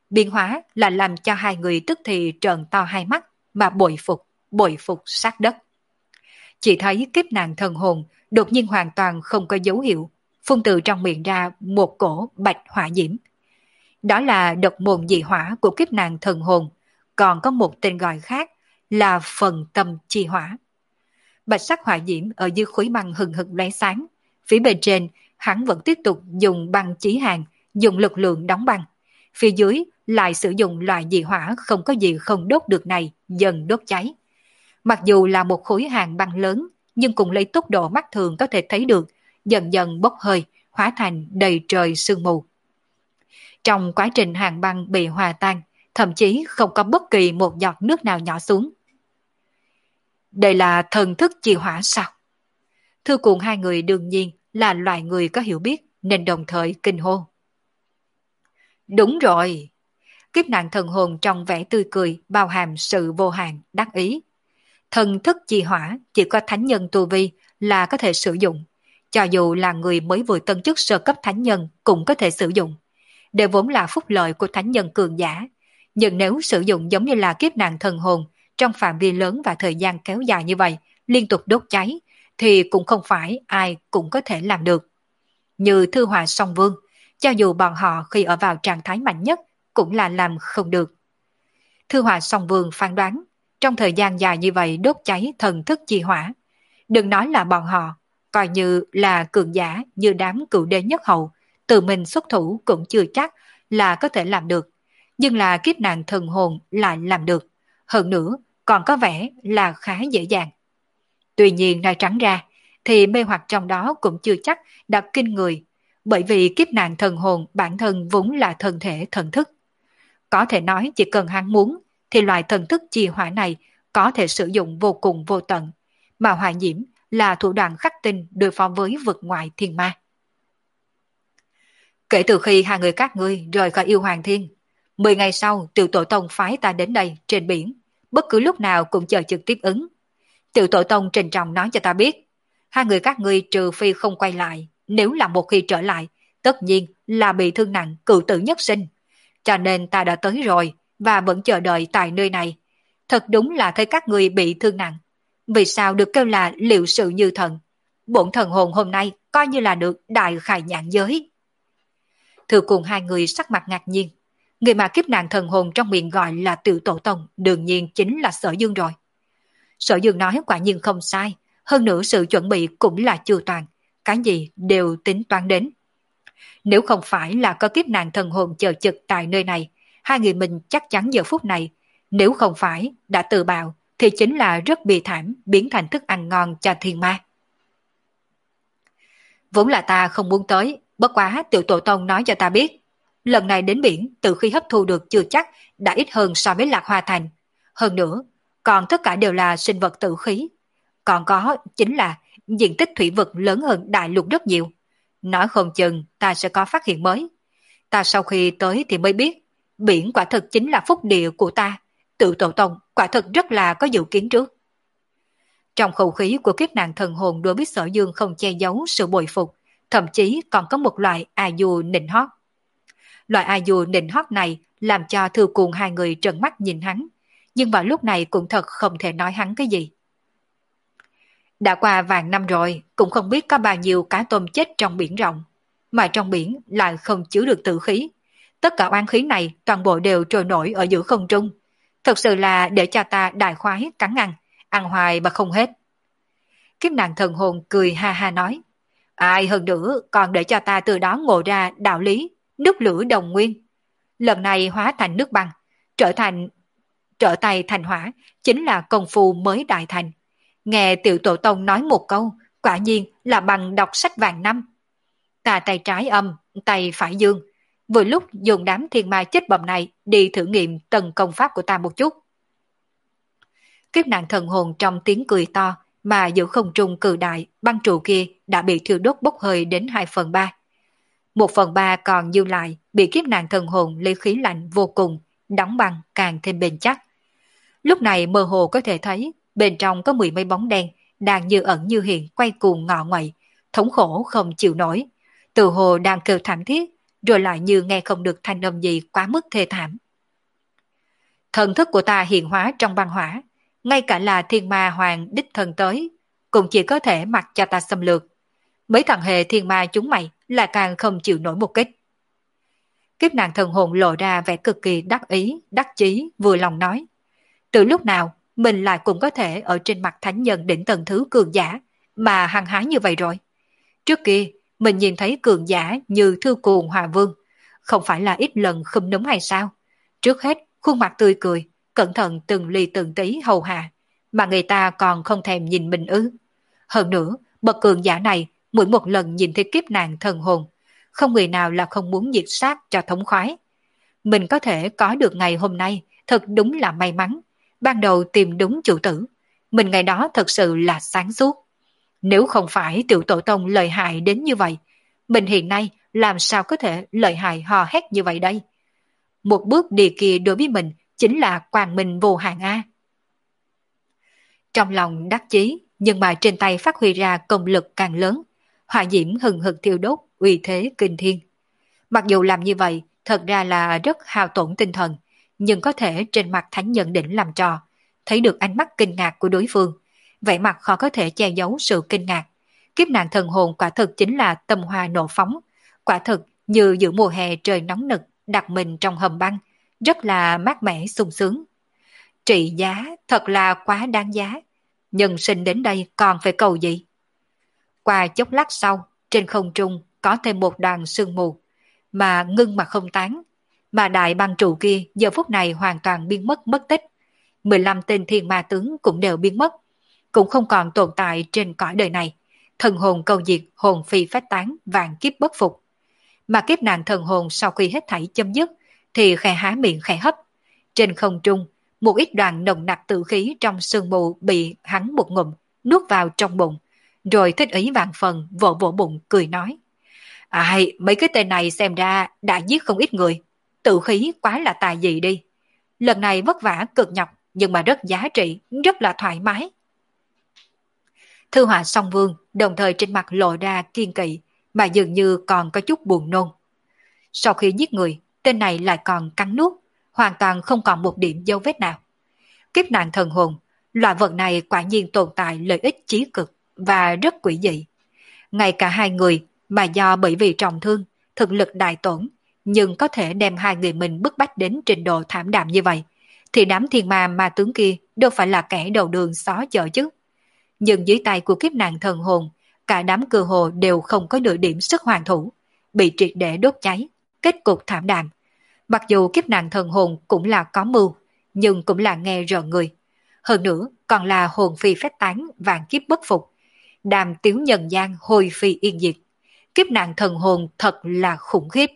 Biến hóa là làm cho hai người tức thì trợn to hai mắt mà bội phục, bội phục sát đất. Chỉ thấy kiếp nạn thần hồn đột nhiên hoàn toàn không có dấu hiệu, phun từ trong miệng ra một cổ bạch hỏa diễm. Đó là độc môn dị hỏa của kiếp nạn thần hồn, còn có một tên gọi khác là phần tâm chi hỏa. Bạch sắc hỏa diễm ở dưới khối băng hừng hực lóe sáng, phía bên trên hắn vẫn tiếp tục dùng băng chí hàng, dùng lực lượng đóng băng. Phía dưới lại sử dụng loại dị hỏa không có gì không đốt được này, dần đốt cháy. Mặc dù là một khối hàng băng lớn, nhưng cùng lấy tốc độ mắt thường có thể thấy được, dần dần bốc hơi, hóa thành đầy trời sương mù. Trong quá trình hàng băng bị hòa tan, thậm chí không có bất kỳ một giọt nước nào nhỏ xuống. Đây là thần thức chi hỏa sao? Thư cùng hai người đương nhiên là loại người có hiểu biết, nên đồng thời kinh hô. Đúng rồi! Kiếp nạn thần hồn trong vẻ tươi cười, bao hàm sự vô hạn, đắc ý. Thần thức chi hỏa chỉ có thánh nhân tu vi là có thể sử dụng. Cho dù là người mới vừa tân chức sơ cấp thánh nhân cũng có thể sử dụng. Đều vốn là phúc lợi của thánh nhân cường giả. Nhưng nếu sử dụng giống như là kiếp nạn thần hồn trong phạm vi lớn và thời gian kéo dài như vậy, liên tục đốt cháy, thì cũng không phải ai cũng có thể làm được. Như Thư Họa Song Vương, cho dù bọn họ khi ở vào trạng thái mạnh nhất cũng là làm không được. Thư Họa Song Vương phán đoán, trong thời gian dài như vậy đốt cháy thần thức chi hỏa, đừng nói là bọn họ, coi như là cường giả như đám cựu đế nhất hậu, tự mình xuất thủ cũng chưa chắc là có thể làm được. Nhưng là kiếp nạn thần hồn lại làm được. Hơn nữa, còn có vẻ là khá dễ dàng. Tuy nhiên nói trắng ra, thì mê hoặc trong đó cũng chưa chắc đã kinh người, bởi vì kiếp nạn thần hồn bản thân vốn là thân thể thần thức. Có thể nói chỉ cần hắn muốn, thì loại thần thức chi hỏa này có thể sử dụng vô cùng vô tận, mà hỏa diễm là thủ đoạn khắc tinh đối phó với vực ngoại thiên ma. Kể từ khi hai người các ngươi rời khỏi yêu hoàng thiên, mười ngày sau tiểu tổ tông phái ta đến đây trên biển, bất cứ lúc nào cũng chờ trực tiếp ứng. Tiểu tổ tông trình trọng nói cho ta biết, hai người các ngươi trừ phi không quay lại, nếu là một khi trở lại, tất nhiên là bị thương nặng cựu tử nhất sinh. Cho nên ta đã tới rồi và vẫn chờ đợi tại nơi này. Thật đúng là thấy các ngươi bị thương nặng. Vì sao được kêu là liệu sự như thần? Bổn thần hồn hôm nay coi như là được đại khai nhãn giới. Thừa cùng hai người sắc mặt ngạc nhiên. Người mà kiếp nạn thần hồn trong miệng gọi là tiểu tổ tông đương nhiên chính là Sở Dương rồi. Sở Dương nói quả nhiên không sai, hơn nữa sự chuẩn bị cũng là chưa toàn, cái gì đều tính toán đến. Nếu không phải là có kiếp nạn thần hồn chờ trực tại nơi này, hai người mình chắc chắn giờ phút này, nếu không phải đã tự bạo, thì chính là rất bi thảm biến thành thức ăn ngon cho thiên ma. Vốn là ta không muốn tới, bất quá tiểu tổ tông nói cho ta biết, lần này đến biển từ khi hấp thu được chưa chắc đã ít hơn so với Lạc Hoa Thành. Hơn nữa, còn tất cả đều là sinh vật tử khí. Còn có chính là diện tích thủy vực lớn hơn đại lục rất nhiều. Nói không chừng ta sẽ có phát hiện mới. Ta sau khi tới thì mới biết, biển quả thực chính là phúc địa của ta. Tự tổ tông quả thực rất là có dự kiến trước. Trong khẩu khí của kiếp nạn thần hồn đối với Sở Dương không che giấu sự bội phục, thậm chí còn có một loại a dù nịnh hót. Loại a dù nịnh hót này làm cho Thư Cuồng hai người trợn mắt nhìn hắn, nhưng vào lúc này cũng thật không thể nói hắn cái gì. Đã qua vài năm rồi, cũng không biết có bao nhiêu cá tôm chết trong biển rộng, mà trong biển lại không chứa được tử khí. Tất cả oán khí này toàn bộ đều trôi nổi ở giữa không trung. Thật sự là để cho ta đại khoái cắn ăn, ăn hoài mà không hết. Kiếp nạn thần hồn cười ha ha nói, ai hơn nữa còn để cho ta từ đó ngộ ra đạo lý, nước lửa đồng nguyên. Lần này hóa thành nước băng, trở thành trở tay thành hỏa, chính là công phu mới đại thành. Nghe tiểu tổ tông nói một câu, quả nhiên là bằng đọc sách vàng năm. Ta tay trái âm, tay phải dương, vừa lúc dùng đám thiên ma chết bầm này đi thử nghiệm tầng công pháp của ta một chút. Kiếp nạn thần hồn trong tiếng cười to, mà giữa không trung cự đại, băng trụ kia đã bị thiêu đốt bốc hơi đến hai phần ba. Một phần ba còn dư lại, bị kiếp nạn thần hồn lấy khí lạnh vô cùng, đóng băng càng thêm bền chắc. Lúc này mơ hồ có thể thấy, bên trong có mười mấy bóng đen, đang như ẩn như hiện quay cuồng ngọ nguậy, thống khổ không chịu nổi. Từ hồ đang kêu thảm thiết, rồi lại như nghe không được thanh âm gì quá mức thê thảm. Thần thức của ta hiện hóa trong băng hỏa, ngay cả là thiên ma hoàng đích thân tới, cũng chỉ có thể mặc cho ta xâm lược. Mấy thằng hề thiên ma chúng mày là càng không chịu nổi một kích. Kiếp nạn thần hồn lộ ra vẻ cực kỳ đắc ý, đắc chí, vừa lòng nói. Từ lúc nào mình lại cũng có thể ở trên mặt thánh nhân đỉnh tầng thứ cường giả mà hăng hái như vậy rồi. Trước kia mình nhìn thấy cường giả như Thư Cuồng Hòa Vương, không phải là ít lần khum núm hay sao? Trước hết khuôn mặt tươi cười, cẩn thận từng ly từng tí hầu hạ, mà người ta còn không thèm nhìn mình ư. Hơn nữa, bậc cường giả này mỗi một lần nhìn thấy kiếp nạn thần hồn, không người nào là không muốn diệt sát cho thống khoái. Mình có thể có được ngày hôm nay thật đúng là may mắn, ban đầu tìm đúng chủ tử, mình ngày đó thật sự là sáng suốt. Nếu không phải tiểu tổ tông lợi hại đến như vậy, mình hiện nay làm sao có thể lợi hại hò hét như vậy đây? Một bước đi kia đối với mình chính là quang minh vô hạn A. Trong lòng đắc chí, nhưng mà trên tay phát huy ra công lực càng lớn, hỏa diễm hừng hực thiêu đốt, uy thế kinh thiên. Mặc dù làm như vậy, thật ra là rất hao tổn tinh thần, nhưng có thể trên mặt thánh nhân đỉnh làm trò, thấy được ánh mắt kinh ngạc của đối phương, vẻ mặt khó có thể che giấu sự kinh ngạc. Kiếp nạn thần hồn quả thực chính là tâm hoa nổ phóng, quả thực như giữa mùa hè trời nóng nực đặt mình trong hầm băng, rất là mát mẻ sung sướng. Trị giá thật là quá đáng giá, nhân sinh đến đây còn phải cầu gì? Qua chốc lát sau, trên không trung có thêm một đoàn sương mù, mà ngưng mà không tán, mà đại băng trụ kia giờ phút này hoàn toàn biến mất mất tích. mười lăm tên thiên ma tướng cũng đều biến mất, cũng không còn tồn tại trên cõi đời này. Thần hồn câu diệt, hồn phi phách tán, vạn kiếp bất phục. Mà kiếp nạn thần hồn sau khi hết thảy chấm dứt, thì khẽ há miệng khẽ hấp. Trên không trung, một ít đoàn nồng nặc tử khí trong sương mù bị hắn một ngụm nuốt vào trong bụng, rồi thích ý vạn phần vỗ vỗ bụng cười nói. Ai, mấy cái tên này xem ra đã giết không ít người, tử khí quá là tài gì đi. Lần này vất vả cực nhọc nhưng mà rất giá trị, rất là thoải mái. Thư Họa Song Vương đồng thời trên mặt lộ ra kiên kỵ, mà dường như còn có chút buồn nôn. Sau khi giết người, tên này lại còn cắn nuốt, hoàn toàn không còn một điểm dấu vết nào. Kiếp nạn thần hồn, loại vật này quả nhiên tồn tại lợi ích chí cực và rất quỷ dị. Ngay cả hai người mà do bởi vì trọng thương, thực lực đại tổn, nhưng có thể đem hai người mình bức bách đến trình độ thảm đạm như vậy, thì đám thiên ma ma tướng kia đâu phải là kẻ đầu đường xó chợ chứ. Nhưng dưới tay của kiếp nạn thần hồn, cả đám cơ hồ đều không có nửa điểm sức hoàn thủ, bị triệt để đốt cháy, kết cục thảm đạm. Mặc dù kiếp nạn thần hồn cũng là có mưu, nhưng cũng là nghe rợn người. Hơn nữa còn là hồn phi phách tán, vạn kiếp bất phục. Đàm tiếu nhân gian hồi phi yên diệt. Kiếp nạn thần hồn thật là khủng khiếp.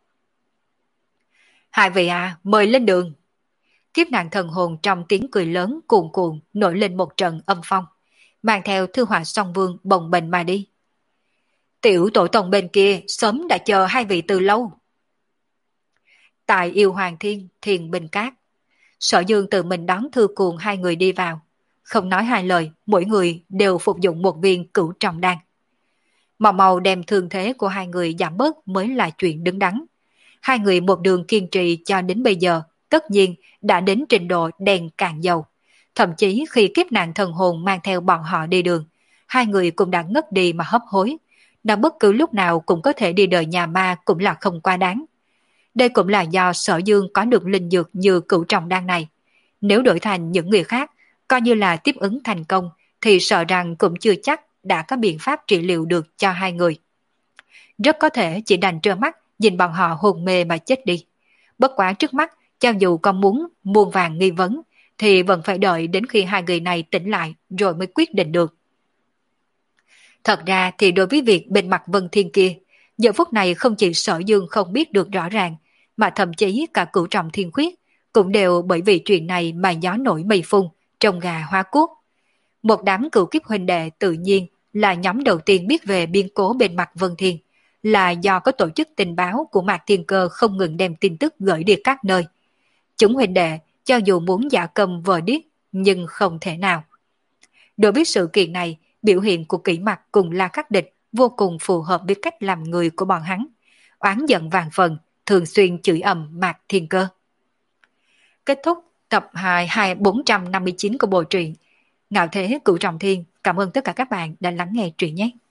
Hai vị à, mời lên đường. Kiếp nạn thần hồn trong tiếng cười lớn cuồn cuộn nổi lên một trận âm phong, mang theo Thư Họa Song Vương bồng bềnh mà đi. Tiểu tổ tông bên kia sớm đã chờ hai vị từ lâu. Tại Yêu Hoàng Thiên, Thiền Bình Cát, Sở Dương tự mình đón Thư Cuồng hai người đi vào, không nói hai lời, mỗi người đều phục dụng một viên cửu trọng đan. Mau mau đem thương thế của hai người giảm bớt mới là chuyện đứng đắn. Hai người một đường kiên trì cho đến bây giờ, tất nhiên đã đến trình độ đèn cạn dầu. Thậm chí khi kiếp nạn thần hồn mang theo bọn họ đi đường, hai người cũng đã ngất đi mà hấp hối. Nó bất cứ lúc nào cũng có thể đi đời nhà ma cũng là không quá đáng. Đây cũng là do Sở Dương có được linh dược như cửu trọng đan này. Nếu đổi thành những người khác, coi như là tiếp ứng thành công, thì sợ rằng cũng chưa chắc đã có biện pháp trị liệu được cho hai người. Rất có thể chỉ đành trơ mắt nhìn bọn họ hôn mê mà chết đi. Bất quá trước mắt, cho dù con muốn muôn vàng nghi vấn, thì vẫn phải đợi đến khi hai người này tỉnh lại rồi mới quyết định được. Thật ra thì đối với việc bên mặt Vân Thiên kia, giờ phút này không chỉ Sở Dương không biết được rõ ràng, mà thậm chí cả cửu trọng thiên khuyết cũng đều bởi vì chuyện này mà gió nổi mây phun, trông gà hoa cuốc. Một đám cửu kiếp huynh đệ tự nhiên là nhóm đầu tiên biết về biến cố bên mặt Vân Thiên, là do có tổ chức tình báo của Mạc Thiên Cơ không ngừng đem tin tức gửi đi các nơi. Chúng huynh đệ cho dù muốn giả cầm vờ điếc nhưng không thể nào. Đối với sự kiện này, biểu hiện của Kỷ Mặc cùng La Khắc Địch vô cùng phù hợp với cách làm người của bọn hắn. oán giận vàng phần, thường xuyên chửi ầm Mạc Thiên Cơ. Kết thúc tập hai bốn trăm năm mươi chín của bộ truyện Ngạo Thế Cửu Trọng Thiên. Cảm ơn tất cả các bạn đã lắng nghe truyện nhé.